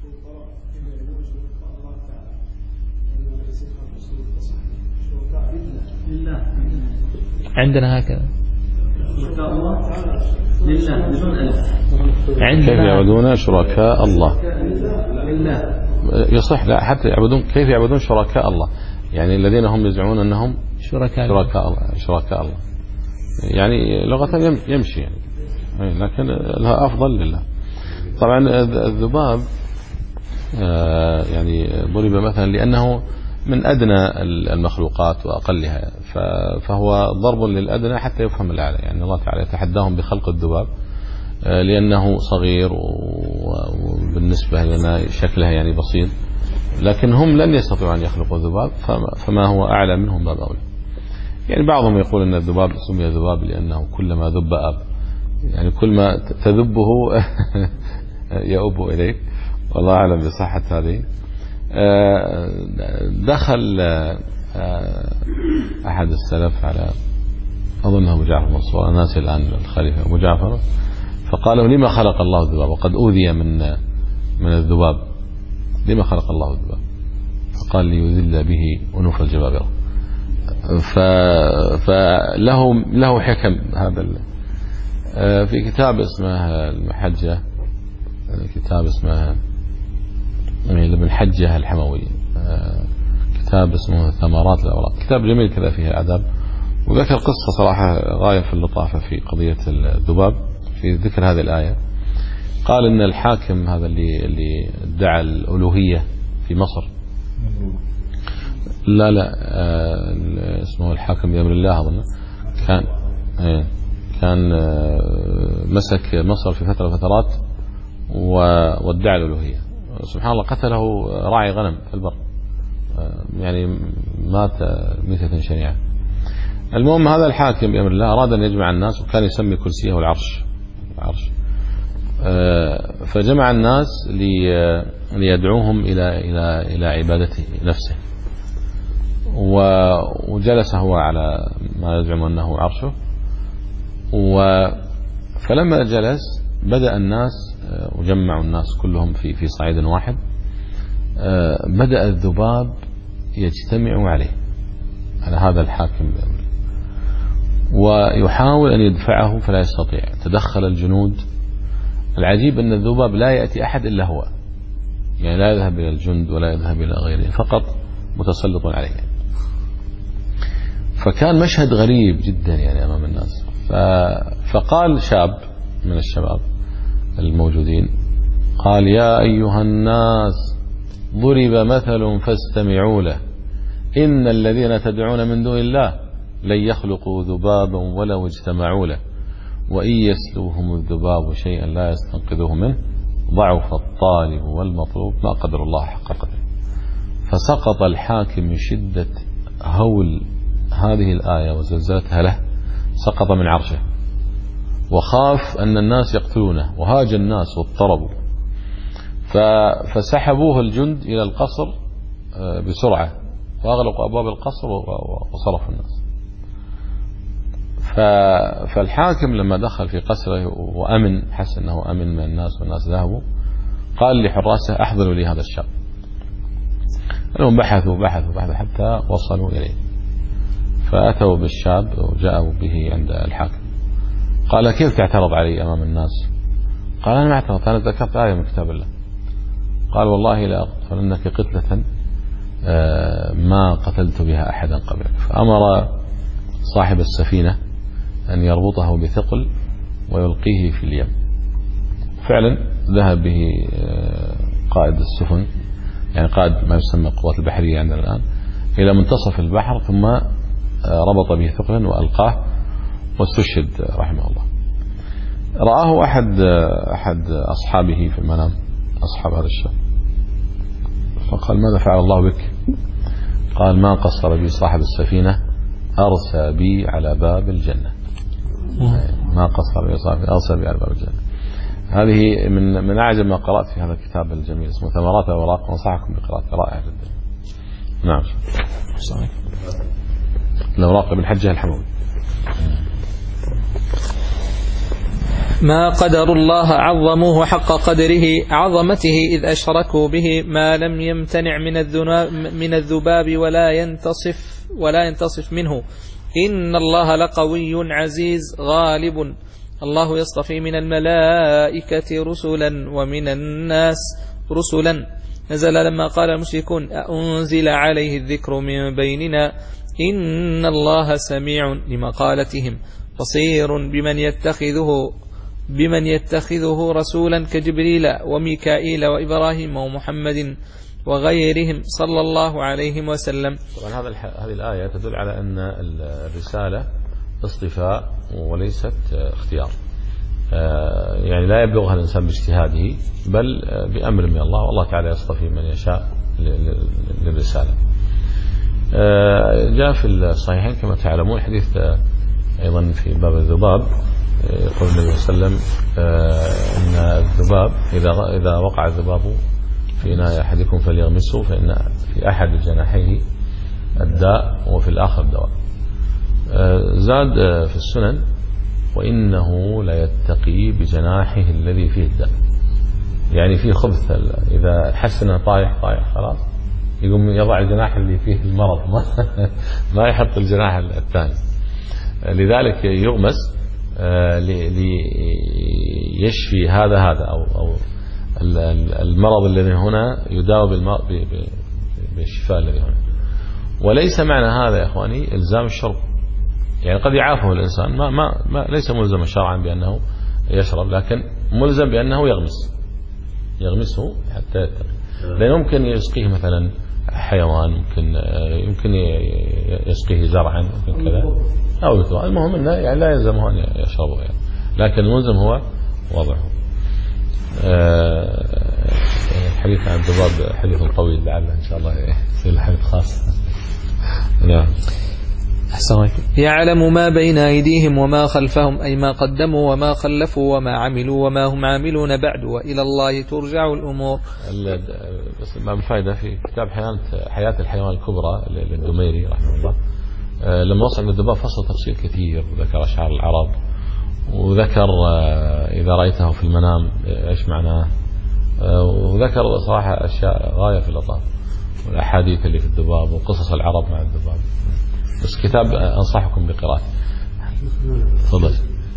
عندنا هكذا كيف يعبدون شركاء الله يصح لا حتى يعبدون كيف يعبدون شركاء الله يعني الذين هم يزعمون أنهم شركاء شركاء الله شركاء الله يعني لغة يمشي يعني لكن لها أفضل لله. طبعا الذباب يعني ضرب مثلا لأنه من أدنى المخلوقات وأقلها فهو ضرب للأدنى حتى يفهم الأعلى. يعني الله تعالى يتحداهم بخلق الذباب لأنه صغير وبالنسبة لنا شكلها يعني بسيط لكن هم لن يستطيعوا أن يخلقوا الذباب فما هو أعلى منهم باب أولى. يعني بعضهم يقول أن الذباب سمي ذباب لأنه كلما ذب أب يعني كل ما تذبه يؤب إليك والله أعلم بصحة هذه. دخل أحد السلف على أظنه أبو جعفر المنصور ناسي الآن الخليفة أبو جعفر فقالوا لما خلق الله الذباب وقد أوذي من من الذباب لما خلق الله الذباب فقال ليذل به أنوف الجبابرة. فله له حكم هذا في كتاب اسمه المحجة كتاب اسمه ابن الحجة الحموي كتاب اسمه ثمرات الأوراق كتاب جميل كذا فيه آداب وذكر قصة صراحة غاية في اللطافة في قضية الذباب في ذكر هذه الآية. قال إن الحاكم هذا اللي اللي ادعى الألوهية في مصر لا لا اسمه الحاكم بأمر الله أظن كان كان مسك مصر في فترة فترات وادعى الألوهية. سبحان الله قتله راعي غنم في البر يعني مات ميتة شنيعة. المهم هذا الحاكم بأمر الله أراد أن يجمع الناس وكان يسمي كرسيه العرش العرش فجمع الناس ليدعوهم إلى إلى إلى عبادته نفسه وجلس هو على ما يزعم أنه عرشه فلما جلس بدأ الناس وجمعوا الناس كلهم في في صعيد واحد بدأ الذباب يجتمع عليه على هذا الحاكم بأمره ويحاول أن يدفعه فلا يستطيع. تدخل الجنود. العجيب أن الذباب لا يأتي أحد إلا هو يعني لا يذهب إلى الجند ولا يذهب إلى غيره فقط متسلط عليه. فكان مشهد غريب جدا يعني أمام الناس. فقال شاب من الشباب الموجودين قال يا أيها الناس ضرب مثل فاستمعوا له إن الذين تدعون من دون الله لن يخلقوا ذبابا ولو اجتمعوا له وإن يسلوهم الذباب شيئا لا يستنقذوه منه ضعف الطالب والمطلوب ما قدر الله حق قدره. فسقط الحاكم من شدة هول هذه الآية وزلزلتها له سقط من عرشه وخاف أن الناس يقتلونه وهاج الناس واضطربوا فسحبوه الجند إلى القصر بسرعة وأغلقوا أبواب القصر وصرفوا الناس. فالحاكم لما دخل في قصره وأمن، حس أنه أمن من الناس والناس ذهبوا، قال لحراسه أحضروا لي هذا الشاب. لهم بحثوا بحثوا بحثوا حتى وصلوا إليه، فأتوا بالشاب وجاءوا به عند الحاكم. قال كيف تعترض علي أمام الناس؟ قال أنا ما اعترضت، أنا ذكرت آية من كتاب الله. قال والله لا أقتلنك قتلة ما قتلت بها أحدا قبلك. فأمر صاحب السفينة أن يربطه بثقل ويلقيه في اليم. فعلا ذهب به قائد السفن، يعني قائد ما يسمى القوات البحرية عندنا الآن، إلى منتصف البحر، ثم ربط به ثقلا وألقاه واستشهد رحمه الله. رآه أحد أحد أصحابه في المنام، أصحاب هذا الشاب، فقال ماذا فعل الله بك؟ قال ما قصر بي صاحب السفينة، أرسى بي على باب الجنة. ما قصر بي صاحب أرسى بي على باب الجنة. هذه من من أعجب ما قرأت في هذا الكتاب الجميل، اسمه ثمرات الأوراق، وأنصحكم بقراءته، رائع جدا. نعم. الأوراق ابن حجة الحموي. ما قدر الله عظموه حق قدره عظمته إذ أشركوا به ما لم يمتنع من من الذباب ولا ينتصف ولا ينتصف منه. إن الله لقوي عزيز غالب. الله يصطفي من الملائكة رسلا ومن الناس رسلا. نزل لما قال المشركون أنزل عليه الذكر من بيننا إن الله سميع لمقالتهم بصير بمن يتخذه بمن يتخذه رسولا كجبريل وميكائيل وإبراهيم ومحمد وغيرهم صلى الله عليه وسلم. طبعا هذا هذه الآية تدل على أن الرسالة اصطفاء وليست اختيار، يعني لا يبلغها الإنسان باجتهاده بل بأمر من الله، والله تعالى يصطفي من يشاء للرسالة. جاء في الصحيحين كما تعلمون حديث أيضا في باب الذباب، يقول النبي صلى الله عليه وسلم أن الذباب إذا إذا وقع الذباب في إناء أحدكم فليغمسه، فإن في أحد جناحيه الداء وفي الآخر دواء. زاد في السنن وإنه ليتقي بجناحه الذي فيه الداء، يعني فيه خبث، إذا حس أنه طايح طايح خلاص يقوم يضع الجناح اللي فيه المرض، ما, ما يحط الجناح الثاني. لذلك يغمس ليشفي هذا هذا أو, أو المرض الذي هنا يداوى بالشفاء الذي هنا. وليس معنى هذا يا إخواني إلزام الشرب، يعني قد يعافه الإنسان، ما ما ما ليس ملزم شرعا بأنه يشرب، لكن ملزم بأنه يغمس يغمسه حتى يتقي. لأنه يمكن يسقيه مثلا حيوان، ممكن يمكن يسقيه زرعا، ممكن كذا أو يطلع. المهم أنه يعني لا يلزمه أن يشربه يعني. لكن الملزم هو وضعه. حديث عن الذباب حديث طويل، لعله إن شاء الله يصير حديث خاص. نعم. يعلم ما بين أيديهم وما خلفهم، أي ما قدموا وما خلفوا وما عملوا وما هم عاملون بعد، وإلى الله ترجع الأمور. بس ما بالفائدة في كتاب حياة الحيوان الكبرى للدميري رحمه الله، لما وصل الذباب فصل تفصيل كثير، وذكر أشعار العرب، وذكر إذا رأيته في المنام إيش معناه، وذكر صراحة أشياء غاية في اللطف، والأحاديث اللي في الذباب وقصص العرب مع الذباب. بس كتاب أنصحكم بقراءته. تفضل.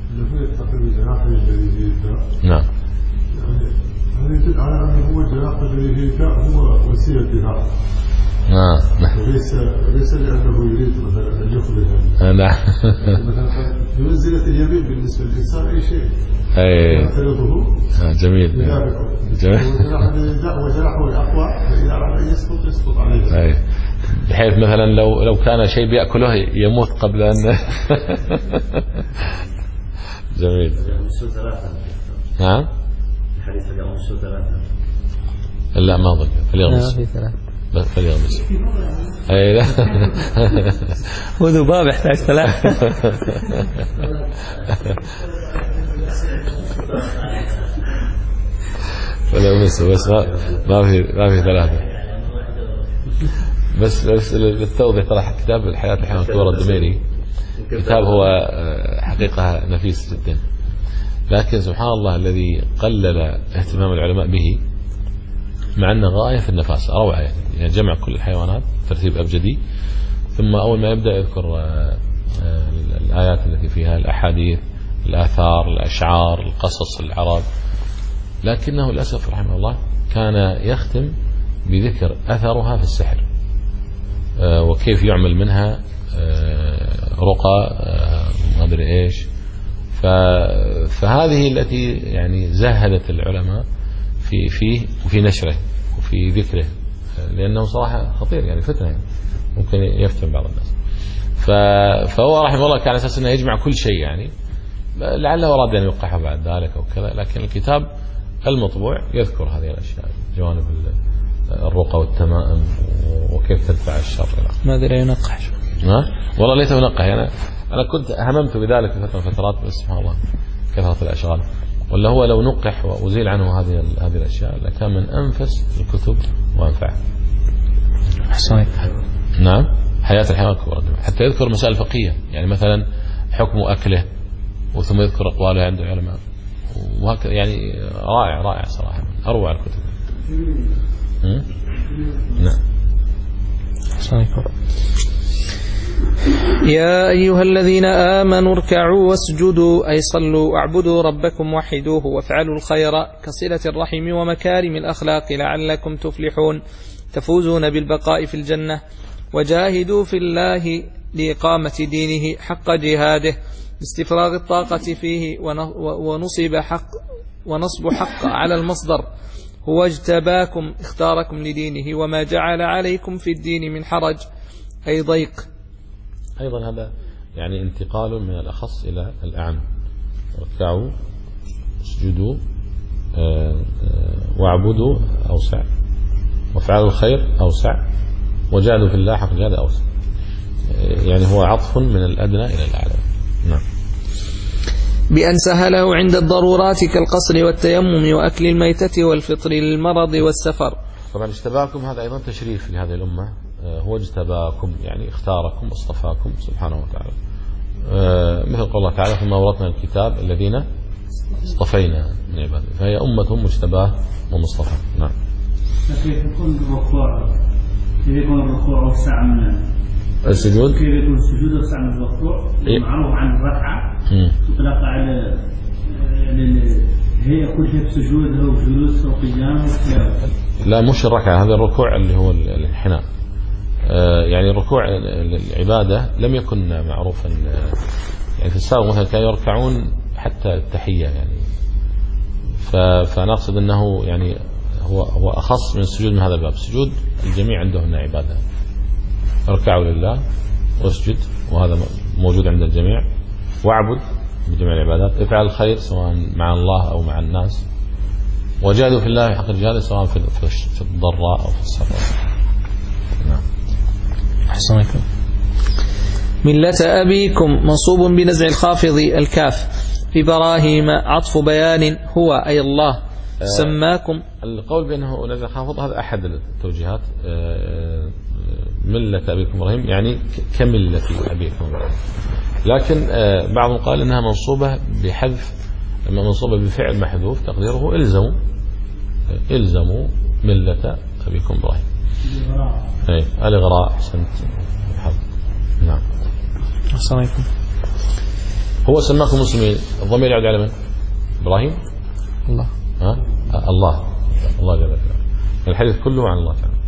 نعم. هذا يدل على أنه هو الجناح الذي فيه داء هو وسيلة دفاع. نعم. وليس ليس لأنه يريد مثلا أن يخرج. نعم. بمنزلة اليمين بالنسبة للإنسان أي شيء. أي. جميل. جميل. وجناحه الأقوى فإذا أراد أن يسقط يسقط عليه. أي. بحيث مثلا لو لو كان شيء بيأكله يموت قبل أن. جميل. نعم. الحديث اليوم السوء ثلاثة. لا ما ضل فليغمس. بس فليغمس. أي لا. وذباب يحتاج ثلاثة. ولا بس بس ما في ما في ثلاثة. بس بس للتوضيح طرح كتاب الحياة الحيوان الكبرى الدميري، كتاب هو حقيقة نفيس جدا، لكن سبحان الله الذي قلل اهتمام العلماء به مع أنه غاية في النفاسة روعة، يعني جمع كل الحيوانات ترتيب أبجدي، ثم أول ما يبدأ يذكر الآيات التي فيها الأحاديث الآثار الأشعار القصص العرب، لكنه للأسف رحمه الله كان يختم بذكر أثرها في السحر وكيف يعمل منها رقى ما أدري إيش. فهذه التي يعني زهدت العلماء في فيه وفي نشره وفي ذكره، لأنه صراحة خطير يعني فتنة يعني ممكن يفتن بعض الناس. فهو رحمه الله كان أساس أنه يجمع كل شيء، يعني لعله أراد أن يوقعه بعد ذلك أو كذا، لكن الكتاب المطبوع يذكر هذه الأشياء، جوانب الرقى والتمائم وكيف تدفع الشر. ما أدري ينقح ها والله ليته ينقح، يعني أنا كنت هممت بذلك في فترة فترات، بس سبحان الله كثرة الأشغال. ولا هو لو نقح وأزيل عنه هذه هذه الأشياء لكان من أنفس الكتب وأنفعها. أحسنت. نعم حياة الحيوان الكبرى، حتى يذكر مسائل فقهية، يعني مثلا حكم أكله، وثم يذكر أقواله عند العلماء وهكذا، يعني رائع رائع صراحة، أروع الكتب. نعم. يا أيها الذين آمنوا اركعوا واسجدوا أي صلوا واعبدوا ربكم وحدوه وافعلوا الخير كصلة الرحم ومكارم الأخلاق لعلكم تفلحون تفوزون بالبقاء في الجنة. وجاهدوا في الله لإقامة دينه حق جهاده باستفراغ الطاقة فيه ونصب حق ونصب حق على المصدر. هو اجتباكم اختاركم لدينه وما جعل عليكم في الدين من حرج أي ضيق. أيضا هذا يعني انتقال من الأخص إلى الأعم. اركعوا اسجدوا واعبدوا أوسع، وافعلوا الخير أوسع، وجاهدوا في الله حق جهاده أوسع، يعني هو عطف من الأدنى إلى الأعلى. نعم. بأن سهله عند الضرورات كالقصر والتيمم وأكل الميتة والفطر للمرض والسفر. طبعا اجتباكم هذا أيضا تشريف لهذه الأمة، هو اجتباكم يعني اختاركم واصطفاكم سبحانه وتعالى، مثل قول الله تعالى ثم أورثنا الكتاب الذين اصطفينا من عباده، فهي أمة مجتباه ومصطفى. نعم. كيف يكون الركوع كيف يكون الركوع والسعة من السجود كيف يكون السجود والسعة من الركوع معروف عن الركعة تطلق على هي كل شيء سجود أو جلوس أو قيام. لا مش الركعة، هذا الركوع اللي هو الانحناء، يعني الركوع العبادة لم يكن معروفا، يعني في السابق مثلا كانوا يركعون حتى التحية، يعني فنقصد أنه يعني هو هو أخص من السجود من هذا الباب. السجود الجميع عندهم عبادة، اركعوا لله واسجد وهذا موجود عند الجميع، واعبد بجميع العبادات، افعل الخير سواء مع الله أو مع الناس، وجاهدوا في الله حق الجهاد سواء في في الضراء أو في السراء. نعم. أحسنكم. ملة أبيكم منصوب بنزع الخافض الكاف في براهيم عطف بيان هو أي الله سماكم. القول بأنه نزع خافض هذا أحد التوجيهات، ملة أبيكم إبراهيم يعني كملة أبيكم إبراهيم، لكن بعضهم قال إنها منصوبة بحذف، منصوبة بفعل محذوف تقديره إلزموا إلزموا ملة أبيكم إبراهيم. أي الإغراء. أحسنت. نعم. السلام. هو سماكم مسلمين، الضمير يعود على من؟ إبراهيم. الله. ها؟ الله الله جل وعلا، الحديث كله عن الله تعالى.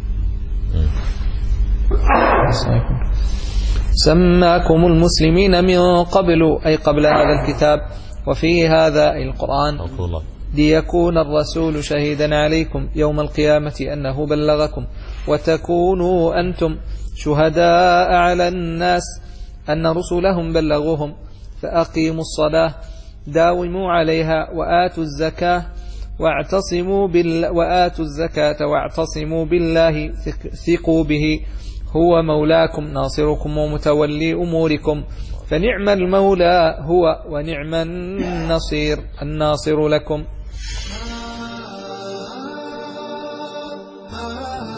سماكم المسلمين من قبل أي قبل هذا الكتاب وفي هذا القرآن ليكون الرسول شهيدا عليكم يوم القيامة أنه بلغكم وتكونوا أنتم شهداء على الناس أن رسلهم بلغوهم فأقيموا الصلاة داوموا عليها وآتوا الزكاة واعتصموا بال وآتوا الزكاة واعتصموا بالله ثقوا به هو مولاكم ناصركم ومتولي أموركم فنعم المولى هو ونعم النصير الناصر لكم. آه